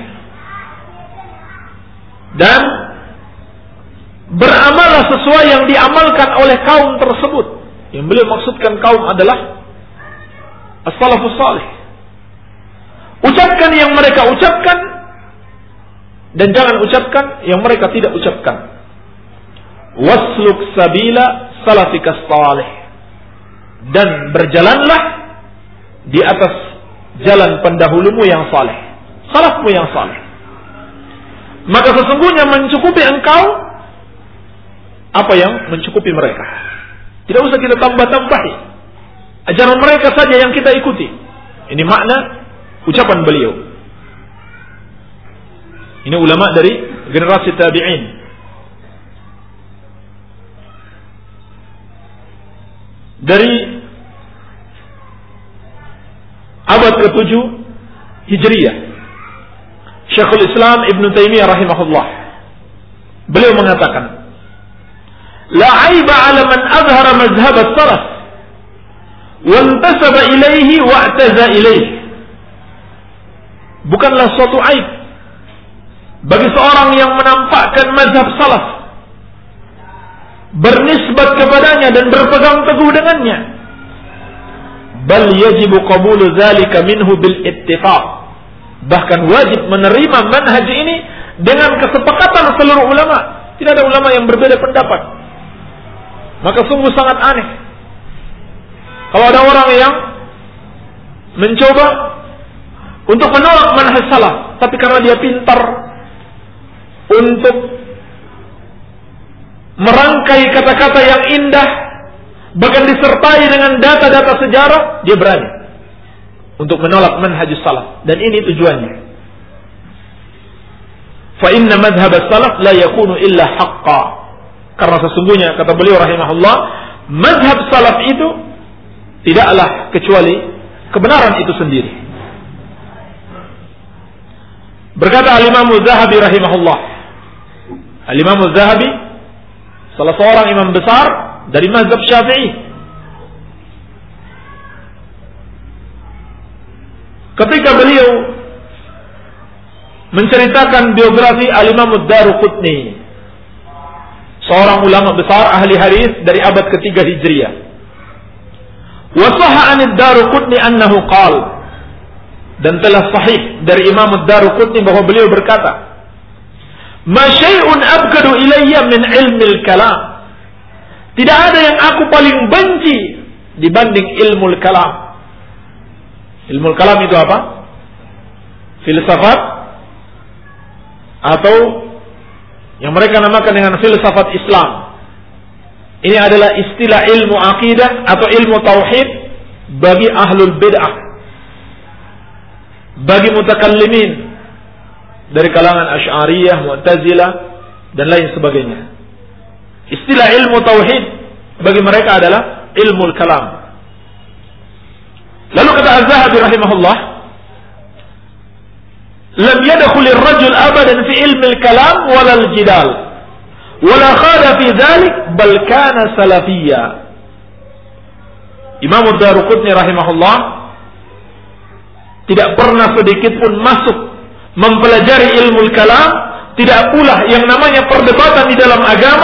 dan beramalah sesuai yang diamalkan oleh kaum tersebut. Yang beliau maksudkan kaum adalah as-salafus salih. Ucapkan yang mereka ucapkan dan jangan ucapkan yang mereka tidak ucapkan. Wasluk sabila salafikas salih, dan berjalanlah di atas jalan pendahulumu yang saleh, salafmu yang saleh. Maka sesungguhnya mencukupi engkau apa yang mencukupi mereka. Tidak usah kita tambah-tambahi. Ajaran mereka saja yang kita ikuti. Ini makna ucapan beliau. Ini ulama dari generasi tabi'in. Dari abad ke-7 Hijriyah, Syekhul Islam Ibn Taimiyah rahimahullah, beliau mengatakan, la aiba ala man azhara mazhab as-salaf wa intasaba ilaihi wa i'taza ilaihi. Bukanlah suatu aib bagi seorang yang menampakkan mazhab salaf, bernisbat kepadanya dan berpegang teguh dengannya, bal yajibu qabulu dzalika minhu bil ittifaq. Bahkan wajib menerima manhaj ini dengan kesepakatan seluruh ulama. Tidak ada ulama yang berbeda pendapat. Maka sungguh sangat aneh kalau ada orang yang mencoba untuk menolak manhaj salaf, tapi karena dia pintar untuk merangkai kata-kata yang indah, bahkan disertai dengan data-data sejarah, dia berani untuk menolak manhaj salaf. Dan ini tujuannya. Fa inna madhhab salaf la yakunu illa haqqan. Karena sesungguhnya, kata beliau rahimahullah, madhab salaf itu tidaklah kecuali kebenaran itu sendiri. Berkata Al-Imam Az-Zahabi rahimahullah. Al-Imam Az-Zahabi salah seorang imam besar dari mazhab Syafi'i. Ketika beliau menceritakan biografi Al-Imam Ad-Daruqutni, seorang ulama besar ahli hadis dari abad ketiga Hijriah. Wa sahha 'an Ad-Daruqutni annahu qala, dan telah sahih dari Imam Ad-Daruqutni bahwa beliau berkata, "Ma syai'un abghadu ilayya min ilmil kalam." Tidak ada yang aku paling benci dibanding ilmu kalam. Ilmu kalam itu apa? Filsafat, atau yang mereka namakan dengan filsafat Islam. Ini adalah istilah ilmu akidah atau ilmu tauhid bagi ahlul bid'ah, bagi mutakallimin dari kalangan Asy'ariyah, Mu'tazilah dan lain sebagainya. Istilah ilmu tauhid bagi mereka adalah ilmu kalam. Lalu kata Az-Zahabi rahimahullah, lam yadkhul ar-rajul abadan fi ilmi al-kalam wala al-jidal wala khada fi dhalik bal kana salafiyya. Imam Ad-Daruqutni rahimahullah tidak pernah sedikit pun masuk mempelajari ilmu kalam, tidak pula yang namanya perdebatan di dalam agama.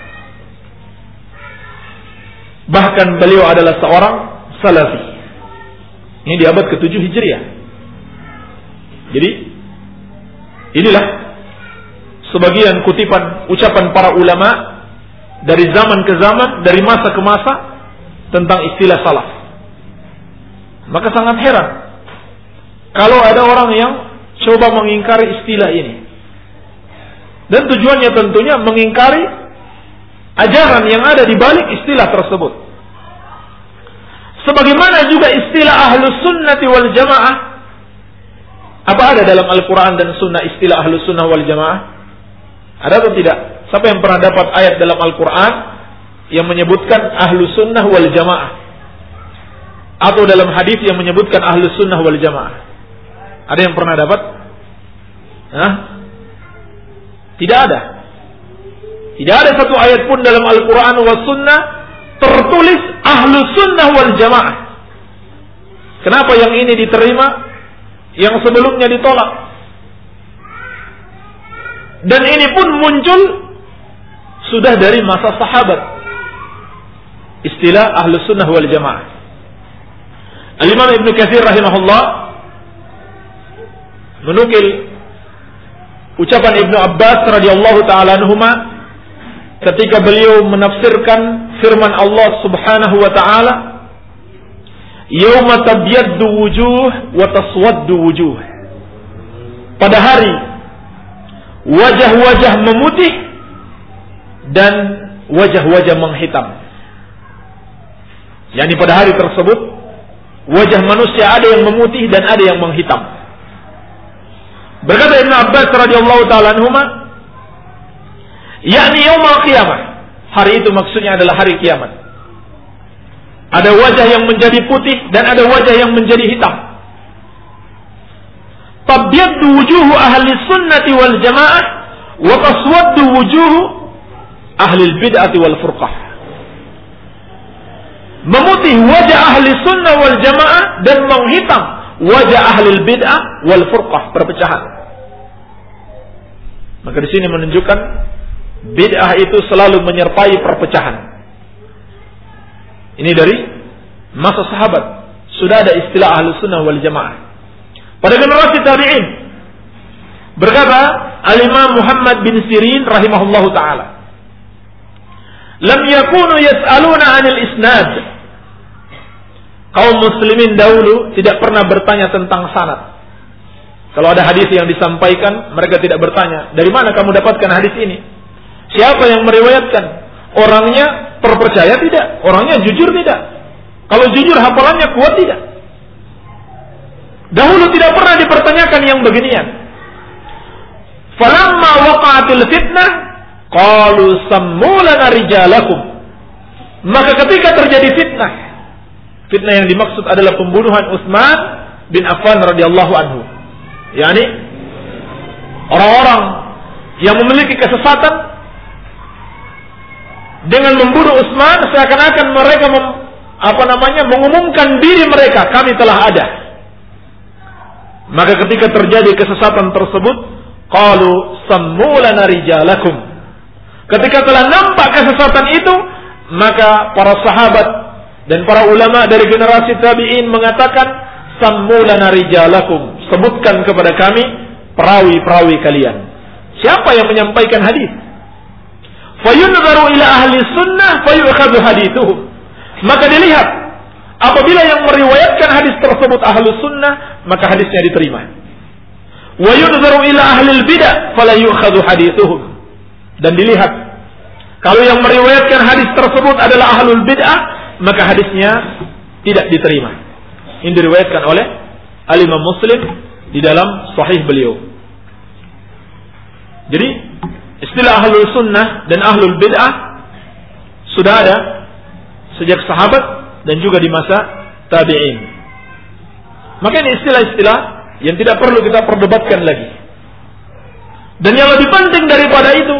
Bahkan beliau adalah seorang salafi. Ini di abad ke-7 Hijriah. Jadi inilah sebagian kutipan ucapan para ulama dari zaman ke zaman, dari masa ke masa tentang istilah salaf. Maka sangat heran kalau ada orang yang coba mengingkari istilah ini. Dan tujuannya tentunya mengingkari ajaran yang ada di balik istilah tersebut. Sebagaimana juga istilah ahlus sunnati wal jamaah. Apa ada dalam Al-Quran dan Sunnah istilah ahlus sunnah wal jamaah? Ada atau tidak? Siapa yang pernah dapat ayat dalam Al-Quran yang menyebutkan ahlus sunnah wal jamaah? Atau dalam hadis yang menyebutkan ahlus sunnah wal jamaah? Ada yang pernah dapat? Hah? Tidak ada. Tidak ada satu ayat pun dalam Al-Quran wa sunnah tertulis ahlus sunnah wal jamaah. Kenapa yang ini diterima, yang sebelumnya ditolak? Dan ini pun muncul sudah dari masa sahabat, istilah ahlus sunnah wal jamaah. Al-Imam Ibn Katsir rahimahullah menukil ucapan Ibnu Abbas radhiyallahu taala anhuma ketika beliau menafsirkan firman Allah Subhanahu wa taala, "Yauma tabyaddu wujuh wa taswaddu wujuh." Pada hari wajah-wajah memutih dan wajah-wajah menghitam. Yani pada hari tersebut wajah manusia ada yang memutih dan ada yang menghitam. Berkata Ibnu Abbas radhiyallahu taala anhuma, yakni yaumul qiyamah. Hari itu maksudnya adalah hari kiamat. Ada wajah yang menjadi putih dan ada wajah yang menjadi hitam. Tabyaddu wujuhu ahli sunnati wal jamaah wa taswaddu wujuhu ahli bid'ati wal furqah. Memutih wajah ahli sunnah wal jamaah dan menghitam wajah ahli bid'ah wal furqah, perpecahan. Maka di sini menunjukkan bid'ah itu selalu menyertai perpecahan. Ini dari masa sahabat sudah ada istilah Ahlus Sunnah wal Jamaah. Pada generasi tabi'in, berkata Al-Imam Muhammad bin Sirin rahimahullahu taala, lam yakunu yas'aluna 'anil isnad. Kaum muslimin dahulu tidak pernah bertanya tentang sanad. Kalau ada hadis yang disampaikan, mereka tidak bertanya, dari mana kamu dapatkan hadis ini? Siapa yang meriwayatkan? Orangnya terpercaya tidak? Orangnya jujur tidak? Kalau jujur hafalannya kuat tidak? Dahulu tidak pernah dipertanyakan yang beginian. Falamma waqa'atil fitnah qalu sammu lana rijalakum. Maka ketika terjadi fitnah yang dimaksud adalah pembunuhan Utsman bin Affan radhiyallahu anhu. yakni orang-orang yang memiliki kesesatan dengan membunuh Utsman seakan-akan mereka mengumumkan diri mereka, kami telah ada. Maka ketika terjadi kesesatan tersebut, qalu sammu lana rijalakum. Ketika telah nampak kesesatan itu, maka para sahabat dan para ulama dari generasi tabi'in mengatakan, sammu lana rijalakum, sebutkan kepada kami perawi-perawi kalian. Siapa yang menyampaikan hadis? Fayunzaru ila ahli sunnah fayu'khadhu hadithuhum. Maka dilihat, apabila yang meriwayatkan hadis tersebut ahli sunnah, maka hadisnya diterima. Wa yunzaru ila ahli bidah fala yu'khadhu hadithuhum. Dan dilihat, kalau yang meriwayatkan hadis tersebut adalah ahlul bid'ah, maka hadisnya tidak diterima. Ini diriwayatkan oleh Al-Imam Muslim di dalam sahih beliau. Jadi istilah ahlul sunnah dan ahlul bid'ah sudah ada sejak sahabat dan juga di masa tabi'in. Maka ini istilah-istilah yang tidak perlu kita perdebatkan lagi. Dan yang lebih penting daripada itu,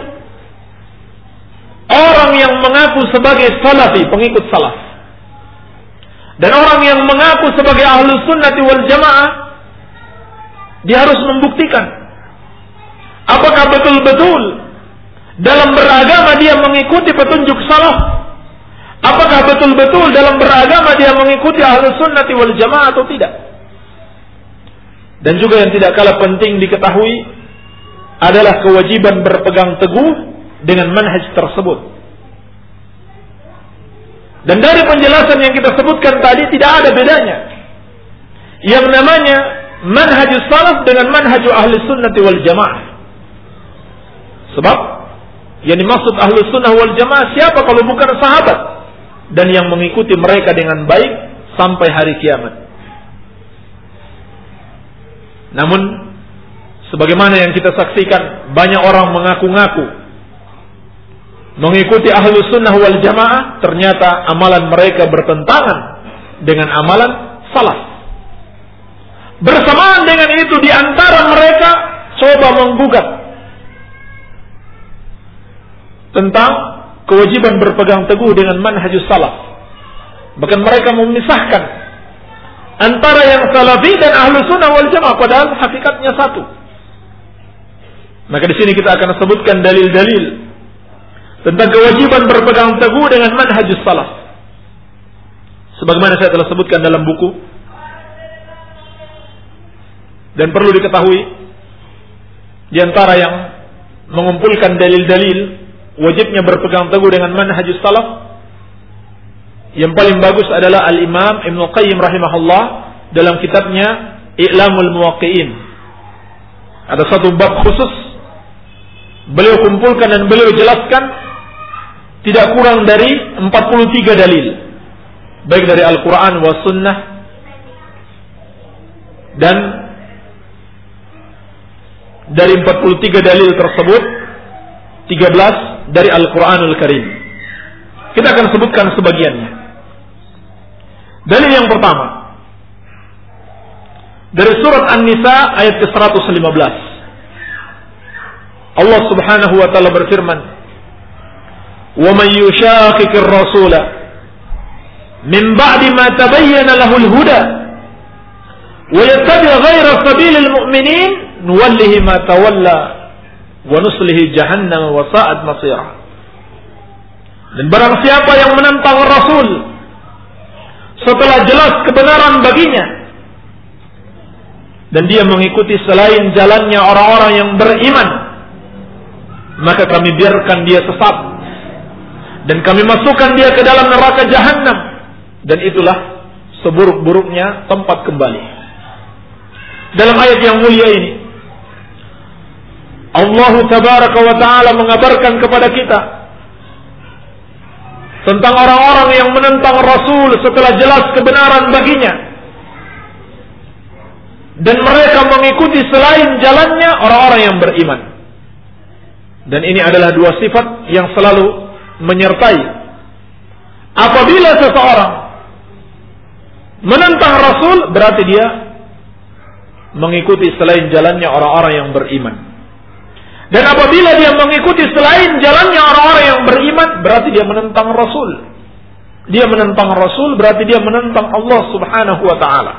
orang yang mengaku sebagai salafi, pengikut salaf, dan orang yang mengaku sebagai ahlus sunnati wal jamaah, dia harus membuktikan apakah betul-betul dalam beragama dia mengikuti petunjuk salaf, apakah betul-betul dalam beragama dia mengikuti ahlus sunnati wal jamaah atau tidak. Dan juga yang tidak kalah penting diketahui adalah kewajiban berpegang teguh dengan manhaj tersebut. Dan dari penjelasan yang kita sebutkan tadi tidak ada bedanya yang namanya manhajus salaf dengan manhaju ahli sunnati wal jamaah. Sebab yang dimaksud ahli sunnah wal jamaah siapa kalau bukan sahabat dan yang mengikuti mereka dengan baik sampai hari kiamat. Namun sebagaimana yang kita saksikan, banyak orang mengaku-ngaku mengikuti ahlus sunnah wal jamaah, ternyata amalan mereka bertentangan dengan amalan salaf. Bersamaan dengan itu, di antara mereka coba menggugat tentang kewajiban berpegang teguh dengan manhajus salaf. Bahkan mereka memisahkan antara yang salafi dan ahlus sunnah wal jamaah, padahal hakikatnya satu. Maka di sini kita akan sebutkan dalil-dalil tentang kewajiban berpegang teguh dengan manhajus salaf. Sebagaimana saya telah sebutkan dalam buku. Dan perlu diketahui, di antara yang mengumpulkan dalil-dalil wajibnya berpegang teguh dengan manhajus salaf, yang paling bagus adalah Al-Imam Ibnu Qayyim rahimahullah dalam kitabnya I'lamul Muwaqqi'in. Ada satu bab khusus beliau kumpulkan dan beliau jelaskan tidak kurang dari 43 dalil, baik dari Al-Quran wa Sunnah, dan dari 43 dalil tersebut 13 dari Al-Quranul Karim. Kita akan sebutkan sebagiannya. Dalil yang pertama dari surat An-Nisa ayat ke-115. Allah Subhanahu wa taala berfirman, وَمَنْ يُشَاقِقِ الرَّسُولَ مِنْ بَعْدِ مَا تَبَيَّنَ لَهُ الْهُدَى وَيَتَّبِعْ غَيْرَ سَبِيلِ الْمُؤْمِنِينَ نُوَلِّهِ مَا تَوَلَّى وَنُصْلِهِ جَهَنَّمَ وَسَاءَتْ مَصِيرًا. Dan barang siapa yang menentang Rasul setelah jelas kebenaran baginya, dan dia mengikuti selain jalannya orang-orang yang beriman, maka kami biarkan dia sesat dan kami masukkan dia ke dalam neraka Jahannam, dan itulah seburuk-buruknya tempat kembali. Dalam ayat yang mulia ini Allah Tabaraka wa Ta'ala mengabarkan kepada kita tentang orang-orang yang menentang Rasul setelah jelas kebenaran baginya, dan mereka mengikuti selain jalannya orang-orang yang beriman. Dan ini adalah dua sifat yang selalu menyertai apabila seseorang menentang Rasul, berarti dia mengikuti selain jalannya orang-orang yang beriman. Dan apabila dia mengikuti selain jalannya orang-orang yang beriman, berarti dia menentang Rasul. Dia menentang Rasul berarti dia menentang Allah Subhanahu wa Ta'ala.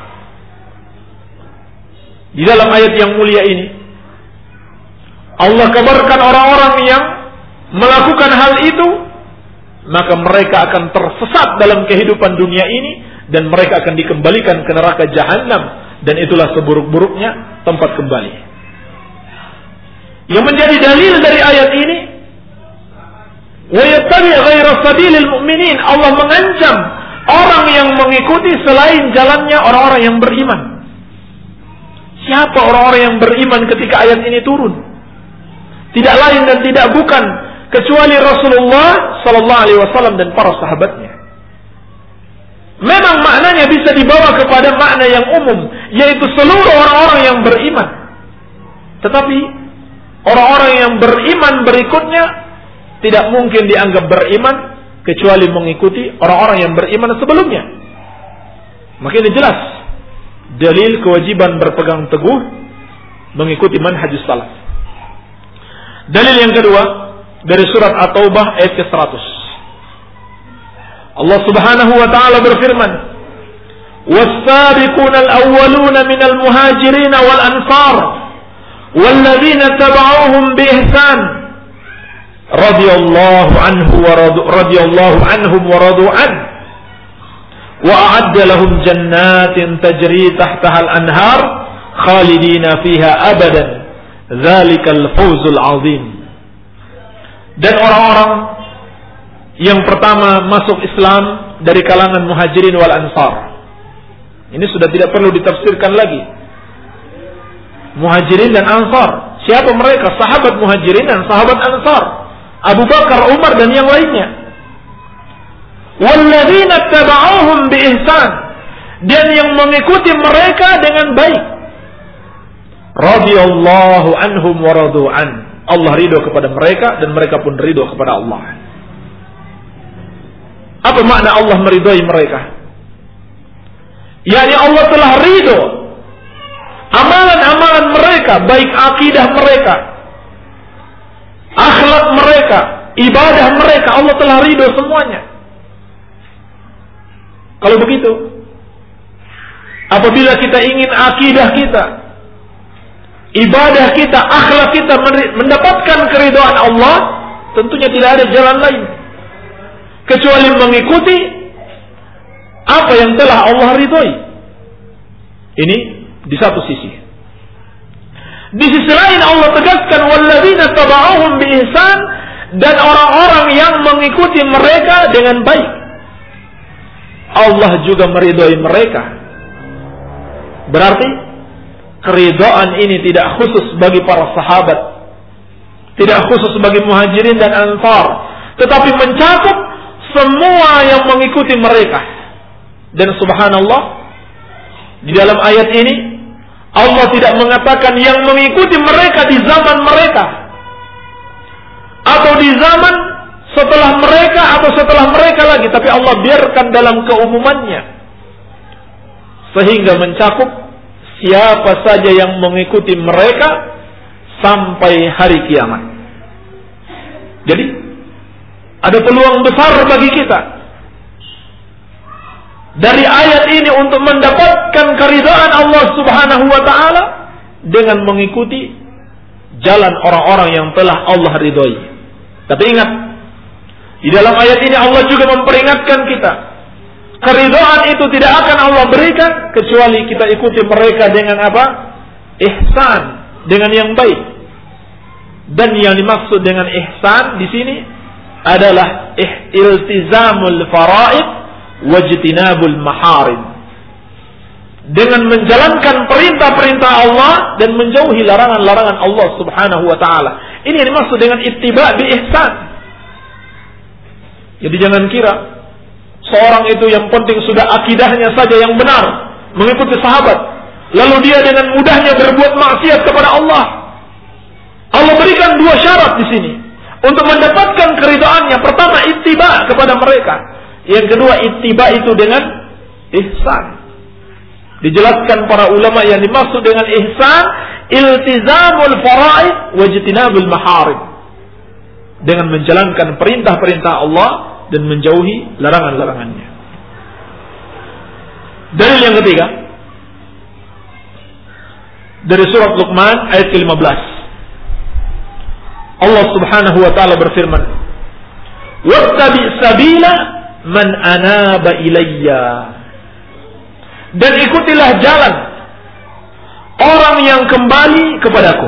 Di dalam ayat yang mulia ini Allah kabarkan orang-orang yang melakukan hal itu, maka mereka akan tersesat dalam kehidupan dunia ini, dan mereka akan dikembalikan ke neraka Jahannam, dan itulah seburuk-buruknya tempat kembali. Yang menjadi dalil dari ayat ini, wa yattabi' ghaira sabilil mu'minin, Allah mengancam orang yang mengikuti selain jalannya orang-orang yang beriman. Siapa orang-orang yang beriman ketika ayat ini turun? Tidak lain dan tidak bukan kecuali Rasulullah sallallahu alaihi wasallam dan para sahabatnya. Memang maknanya bisa dibawa kepada makna yang umum, yaitu seluruh orang-orang yang beriman. Tetapi orang-orang yang beriman berikutnya tidak mungkin dianggap beriman kecuali mengikuti orang-orang yang beriman sebelumnya. Maka ini jelas dalil kewajiban berpegang teguh mengikuti manhajus salaf. Dalil yang kedua dari surat At-Taubah ayat ke-100. Allah Subhanahu wa Ta'ala berfirman, "Was-sabiquna al-awwaluna minal muhajirin wal ansar walladzina tabauhum bi ihsan radhiyallahu anhum wa radu an wa a'adda lahum jannatin tajri tahtaha al-anhar khalidina fiha abadan dzalikal fawzul azim." Dan orang-orang yang pertama masuk Islam dari kalangan muhajirin wal ansar, ini sudah tidak perlu ditafsirkan lagi. Muhajirin dan ansar, siapa mereka? Sahabat muhajirin dan sahabat ansar, Abu Bakar, Umar dan yang lainnya. Walladzina tabauhum bi ihsan, dan yang mengikuti mereka dengan baik. Radhiyallahu anhum wa radu an, Allah ridho kepada mereka dan mereka pun ridho kepada Allah. Apa makna Allah meridhai mereka? yakni Allah telah ridho amalan-amalan mereka, baik akidah mereka, akhlak mereka, ibadah mereka, Allah telah ridho semuanya. Kalau begitu, apabila kita ingin akidah kita, ibadah kita, akhlak kita mendapatkan keridhaan Allah, tentunya tidak ada jalan lain kecuali mengikuti apa yang telah Allah ridhoi. Ini di satu sisi. Di sisi lain Allah tegaskan walladzina tabauhum bi ihsan, dan orang-orang yang mengikuti mereka dengan baik, Allah juga meridhoi mereka. Berarti keridhaan ini tidak khusus bagi para sahabat, tidak khusus bagi muhajirin dan ansar, tetapi mencakup semua yang mengikuti mereka. Dan subhanallah, di dalam ayat ini Allah tidak mengatakan yang mengikuti mereka di zaman mereka, atau di zaman setelah mereka, atau setelah mereka lagi, tapi Allah biarkan dalam keumumannya, sehingga mencakup siapa saja yang mengikuti mereka sampai hari kiamat. Jadi ada peluang besar bagi kita dari ayat ini untuk mendapatkan keridhaan Allah Subhanahu wa ta'ala dengan mengikuti jalan orang-orang yang telah Allah ridhoi. Tapi ingat, di dalam ayat ini Allah juga memperingatkan kita, Keridhaan itu tidak akan Allah berikan kecuali kita ikuti mereka dengan apa? Ihsan, dengan yang baik. Dan yang dimaksud dengan ihsan di sini adalah iltizamul faraid wajtinabul maharim. Dengan menjalankan perintah-perintah Allah dan menjauhi larangan-larangan Allah Subhanahu wa taala. Ini yang dimaksud dengan ittiba bi ihsan. Jadi jangan kira seorang itu yang penting sudah akidahnya saja yang benar, mengikuti sahabat, lalu dia dengan mudahnya berbuat maksiat kepada Allah. Allah berikan dua syarat di sini untuk mendapatkan keridhaannya. Pertama, ittiba kepada mereka. Yang kedua, ittiba itu dengan ihsan. Dijelaskan para ulama yang dimaksud dengan ihsan, iltizamul faraid wajtinabul maharim. Dengan menjalankan perintah-perintah Allah dan menjauhi larangan-larangannya. Dalil yang ketiga dari surat Luqman ayat ke-15. Allah Subhanahu wa taala berfirman, "Wattabi sabila man anaba ilayya." Dan ikutilah jalan orang yang kembali kepadaku.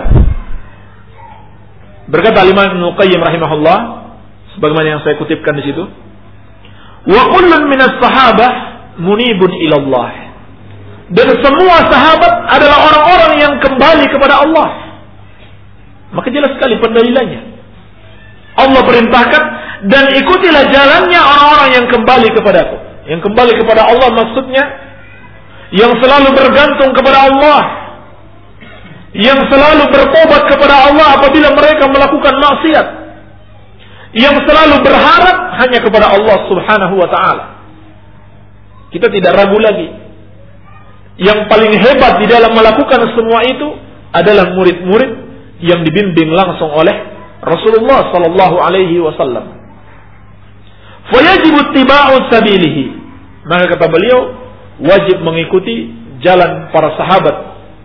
Berkata Imam Ibnu Qayyim rahimahullah, sebagaimana yang saya kutipkan di situ, wa kullun minas sahabah munibun ilallah. Dan semua sahabat adalah orang-orang yang kembali kepada Allah. Maka jelas sekali pendalilannya. Allah perintahkan dan ikutilah jalannya orang-orang yang kembali kepadaku. Yang kembali kepada Allah maksudnya yang selalu bergantung kepada Allah, yang selalu bertobat kepada Allah apabila mereka melakukan maksiat, yang selalu berharap hanya kepada Allah Subhanahu wa ta'ala. Kita tidak ragu lagi. Yang paling hebat di dalam melakukan semua itu adalah murid-murid yang dibimbing langsung oleh Rasulullah sallallahu alaihi wasallam. Fayajibu ittiba'u sabilihi. Maka kata beliau, wajib mengikuti jalan para sahabat.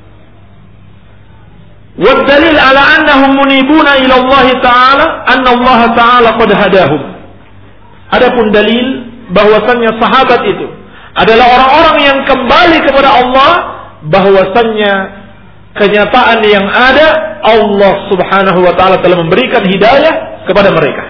Wa dalil ala annahum munibuna ila Allah taala, anna Allah taala qad hadahum. Adapun dalil bahwasannya sahabat itu adalah orang-orang yang kembali kepada Allah, bahwasannya kenyataan yang ada Allah Subhanahu wa taala telah memberikan hidayah kepada mereka.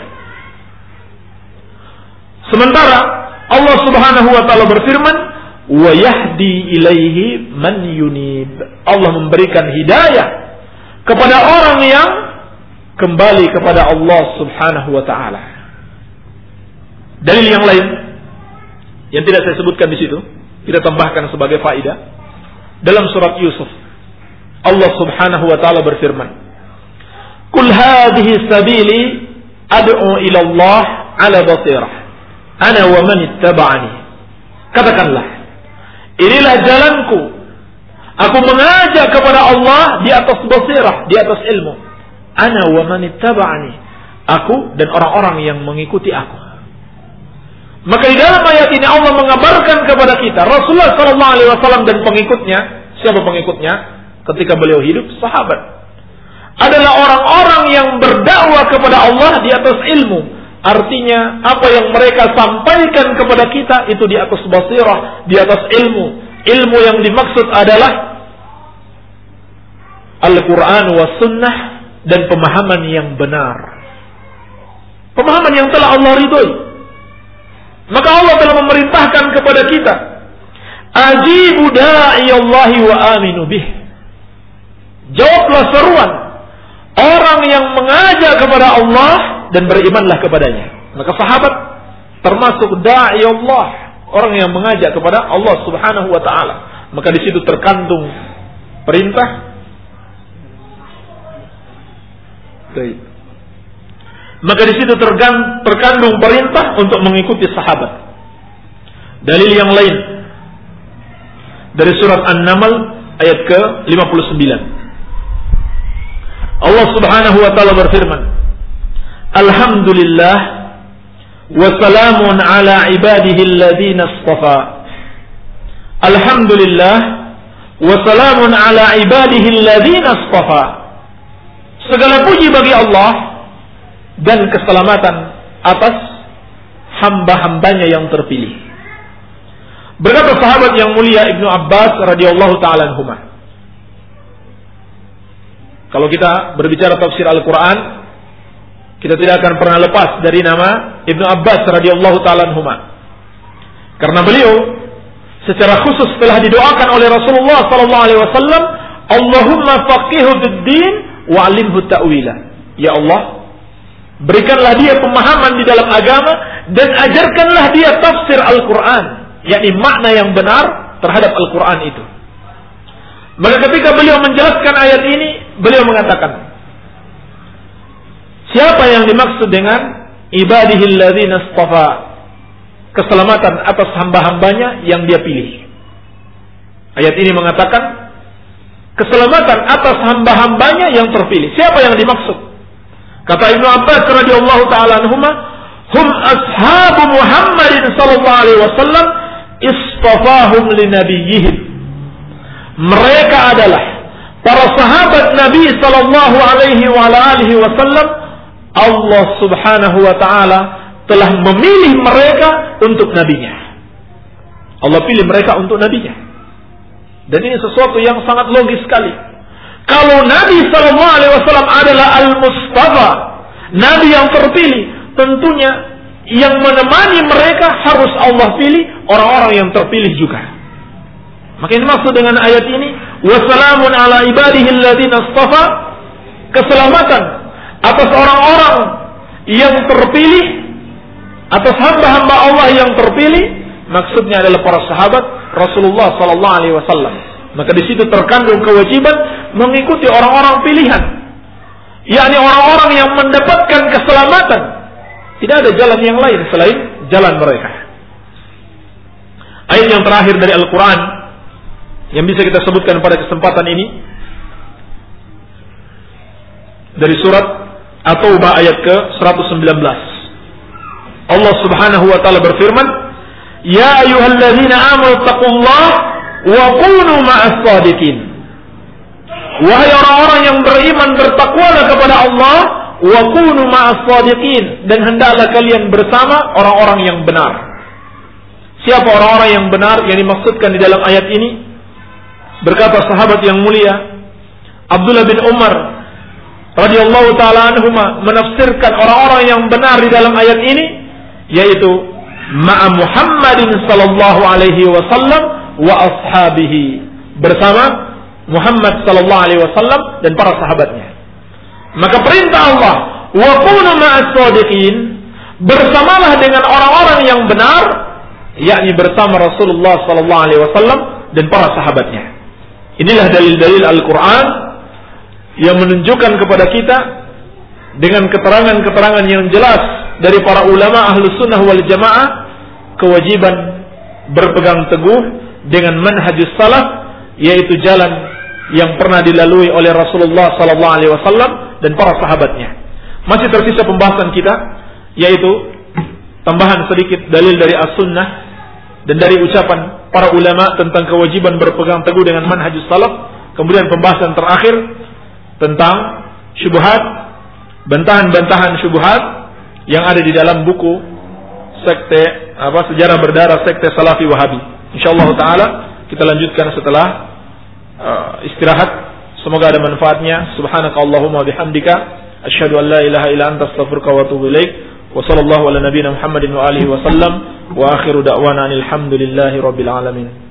Sementara Allah Subhanahu wa taala berfirman, wa yahdi ilaihi man yunib. Allah memberikan hidayah kepada orang yang kembali kepada Allah Subhanahu wa taala. Dalil yang lain yang tidak saya sebutkan di situ, kita tambahkan sebagai faedah. Dalam surat Yusuf, Allah Subhanahu wa taala berfirman, "Qul hadhihi sabili ad'u ila Allah 'ala basirah, ana wa man ittaba'ani." Katakanlah, inilah jalanku. Aku mengajak kepada Allah di atas basirah, di atas ilmu. Ana wa man ittaba'ani. Aku dan orang-orang yang mengikuti aku. Maka di dalam ayat ini Allah mengabarkan kepada kita Rasulullah sallallahu alaihi wasallam dan pengikutnya. Siapa pengikutnya? Ketika beliau hidup, sahabat. Adalah orang-orang yang berdakwah kepada Allah di atas ilmu. Artinya apa yang mereka sampaikan kepada kita itu di atas basirah, di atas ilmu. Ilmu yang dimaksud adalah Al-Quran wa Sunnah dan pemahaman yang benar. Pemahaman yang telah Allah ridhoi. Maka Allah telah memerintahkan kepada kita, ajibu da'iyallahi wa aminu bih. Jawablah seruan orang yang mengajak kepada Allah dan berimanlah kepadanya. Maka sahabat termasuk da'i Allah, orang yang mengajak kepada Allah Subhanahu wa taala. Maka di situ terkandung perintah. Baik. Maka di situ terkandung perintah untuk mengikuti sahabat. Dalil yang lain dari surat An-Naml ayat ke-59. Allah Subhanahu wa taala berfirman, Alhamdulillah wa salamun ala ibadihi alladhina istafa. Alhamdulillah wa salamun ala ibadihi alladhina istafa. Segala puji bagi Allah dan keselamatan atas hamba-hambanya yang terpilih. Berkata sahabat yang mulia Ibnu Abbas radhiyallahu taala anhuma. Kalau kita berbicara tafsir Al-Quran, kita tidak akan pernah lepas dari nama Ibnu Abbas radhiyallahu taala anhuma. Karena beliau secara khusus telah didoakan oleh Rasulullah sallallahu alaihi wasallam, Allahumma faqihhu fid-din wa 'allimhu ta'wila. Ya Allah, berikanlah dia pemahaman di dalam agama dan ajarkanlah dia tafsir Al-Quran, yakni makna yang benar terhadap Al-Quran itu. Maka ketika beliau menjelaskan ayat ini, beliau mengatakan, siapa yang dimaksud dengan ibadihil ladzina istafa, keselamatan atas hamba-hambanya yang dia pilih. Ayat ini mengatakan keselamatan atas hamba-hambanya yang terpilih. Siapa yang dimaksud? Kata Ibnu Abbas radhiyallahu taala anhuma, hum ashabu Muhammadin sallallahu alaihi wasallam istafahum li nabiyyihim. Mereka adalah para sahabat Nabi sallallahu alaihi wasallam. Allah Subhanahu wa taala telah memilih mereka untuk nabinya. Allah pilih mereka untuk nabinya. Dan ini sesuatu yang sangat logis sekali. Kalau Nabi sallallahu alaihi wasallam adalah al-Mustafa, nabi yang terpilih, tentunya yang menemani mereka harus Allah pilih orang-orang yang terpilih juga. Maka ini maksud dengan ayat ini, wassalamun ala ibadihi alladzina istafa, keselamatan atas orang-orang yang terpilih, atas hamba-hamba Allah yang terpilih, maksudnya adalah para sahabat Rasulullah sallallahu alaihi wasallam. Maka di situ terkandung kewajiban mengikuti orang-orang pilihan, yakni orang-orang yang mendapatkan keselamatan. Tidak ada jalan yang lain selain jalan mereka. Ayat yang terakhir dari Al-Quran yang bisa kita sebutkan pada kesempatan ini dari surat At-Taubah ayat ke-119. Allah Subhanahu wa taala berfirman, "Ya ayyuhalladzina amanu taqullaha wa kunu ma'as shadiqin." Wahai orang-orang yang beriman, bertakwalah kepada Allah, wa kunu ma'as shadiqin, dan hendaklah kalian bersama orang-orang yang benar. Siapa orang-orang yang benar yang dimaksudkan di dalam ayat ini? Berkata sahabat yang mulia Abdullah bin Umar radhiyallahu taala anhuma menafsirkan orang-orang yang benar di dalam ayat ini, yaitu ma'a Muhammadin sallallahu alaihi wasallam wa ashabihi, bersama Muhammad sallallahu alaihi wasallam dan para sahabatnya. Maka perintah Allah, wa kunu ma'as shadiqin, bersamalah dengan orang-orang yang benar, yakni bersama Rasulullah sallallahu alaihi wasallam dan para sahabatnya. Inilah dalil-dalil Al-Quran yang menunjukkan kepada kita dengan keterangan-keterangan yang jelas dari para ulama Ahlus Sunnah wal Jamaah, kewajiban berpegang teguh dengan manhajus salaf, yaitu jalan yang pernah dilalui oleh Rasulullah sallallahu alaihi wasallam dan para sahabatnya. Masih tersisa pembahasan kita, yaitu tambahan sedikit dalil dari As-Sunnah dan dari ucapan para ulama tentang kewajiban berpegang teguh dengan manhajus salaf. Kemudian pembahasan terakhir tentang syubhat, bantahan-bantahan syubhat yang ada di dalam buku sekte sejarah berdarah sekte Salafi Wahabi. Insyaallah taala kita lanjutkan setelah istirahat. Semoga ada manfaatnya. Subhanakallahumma bihamdika asyhadu an la ilaha illa anta astaghfiruka wa atubu ilaik. Wa sallallahu ala nabiyyina Muhammadin wa alihi wa sallam wa akhiru da'wana alhamdulillahi rabbil alamin.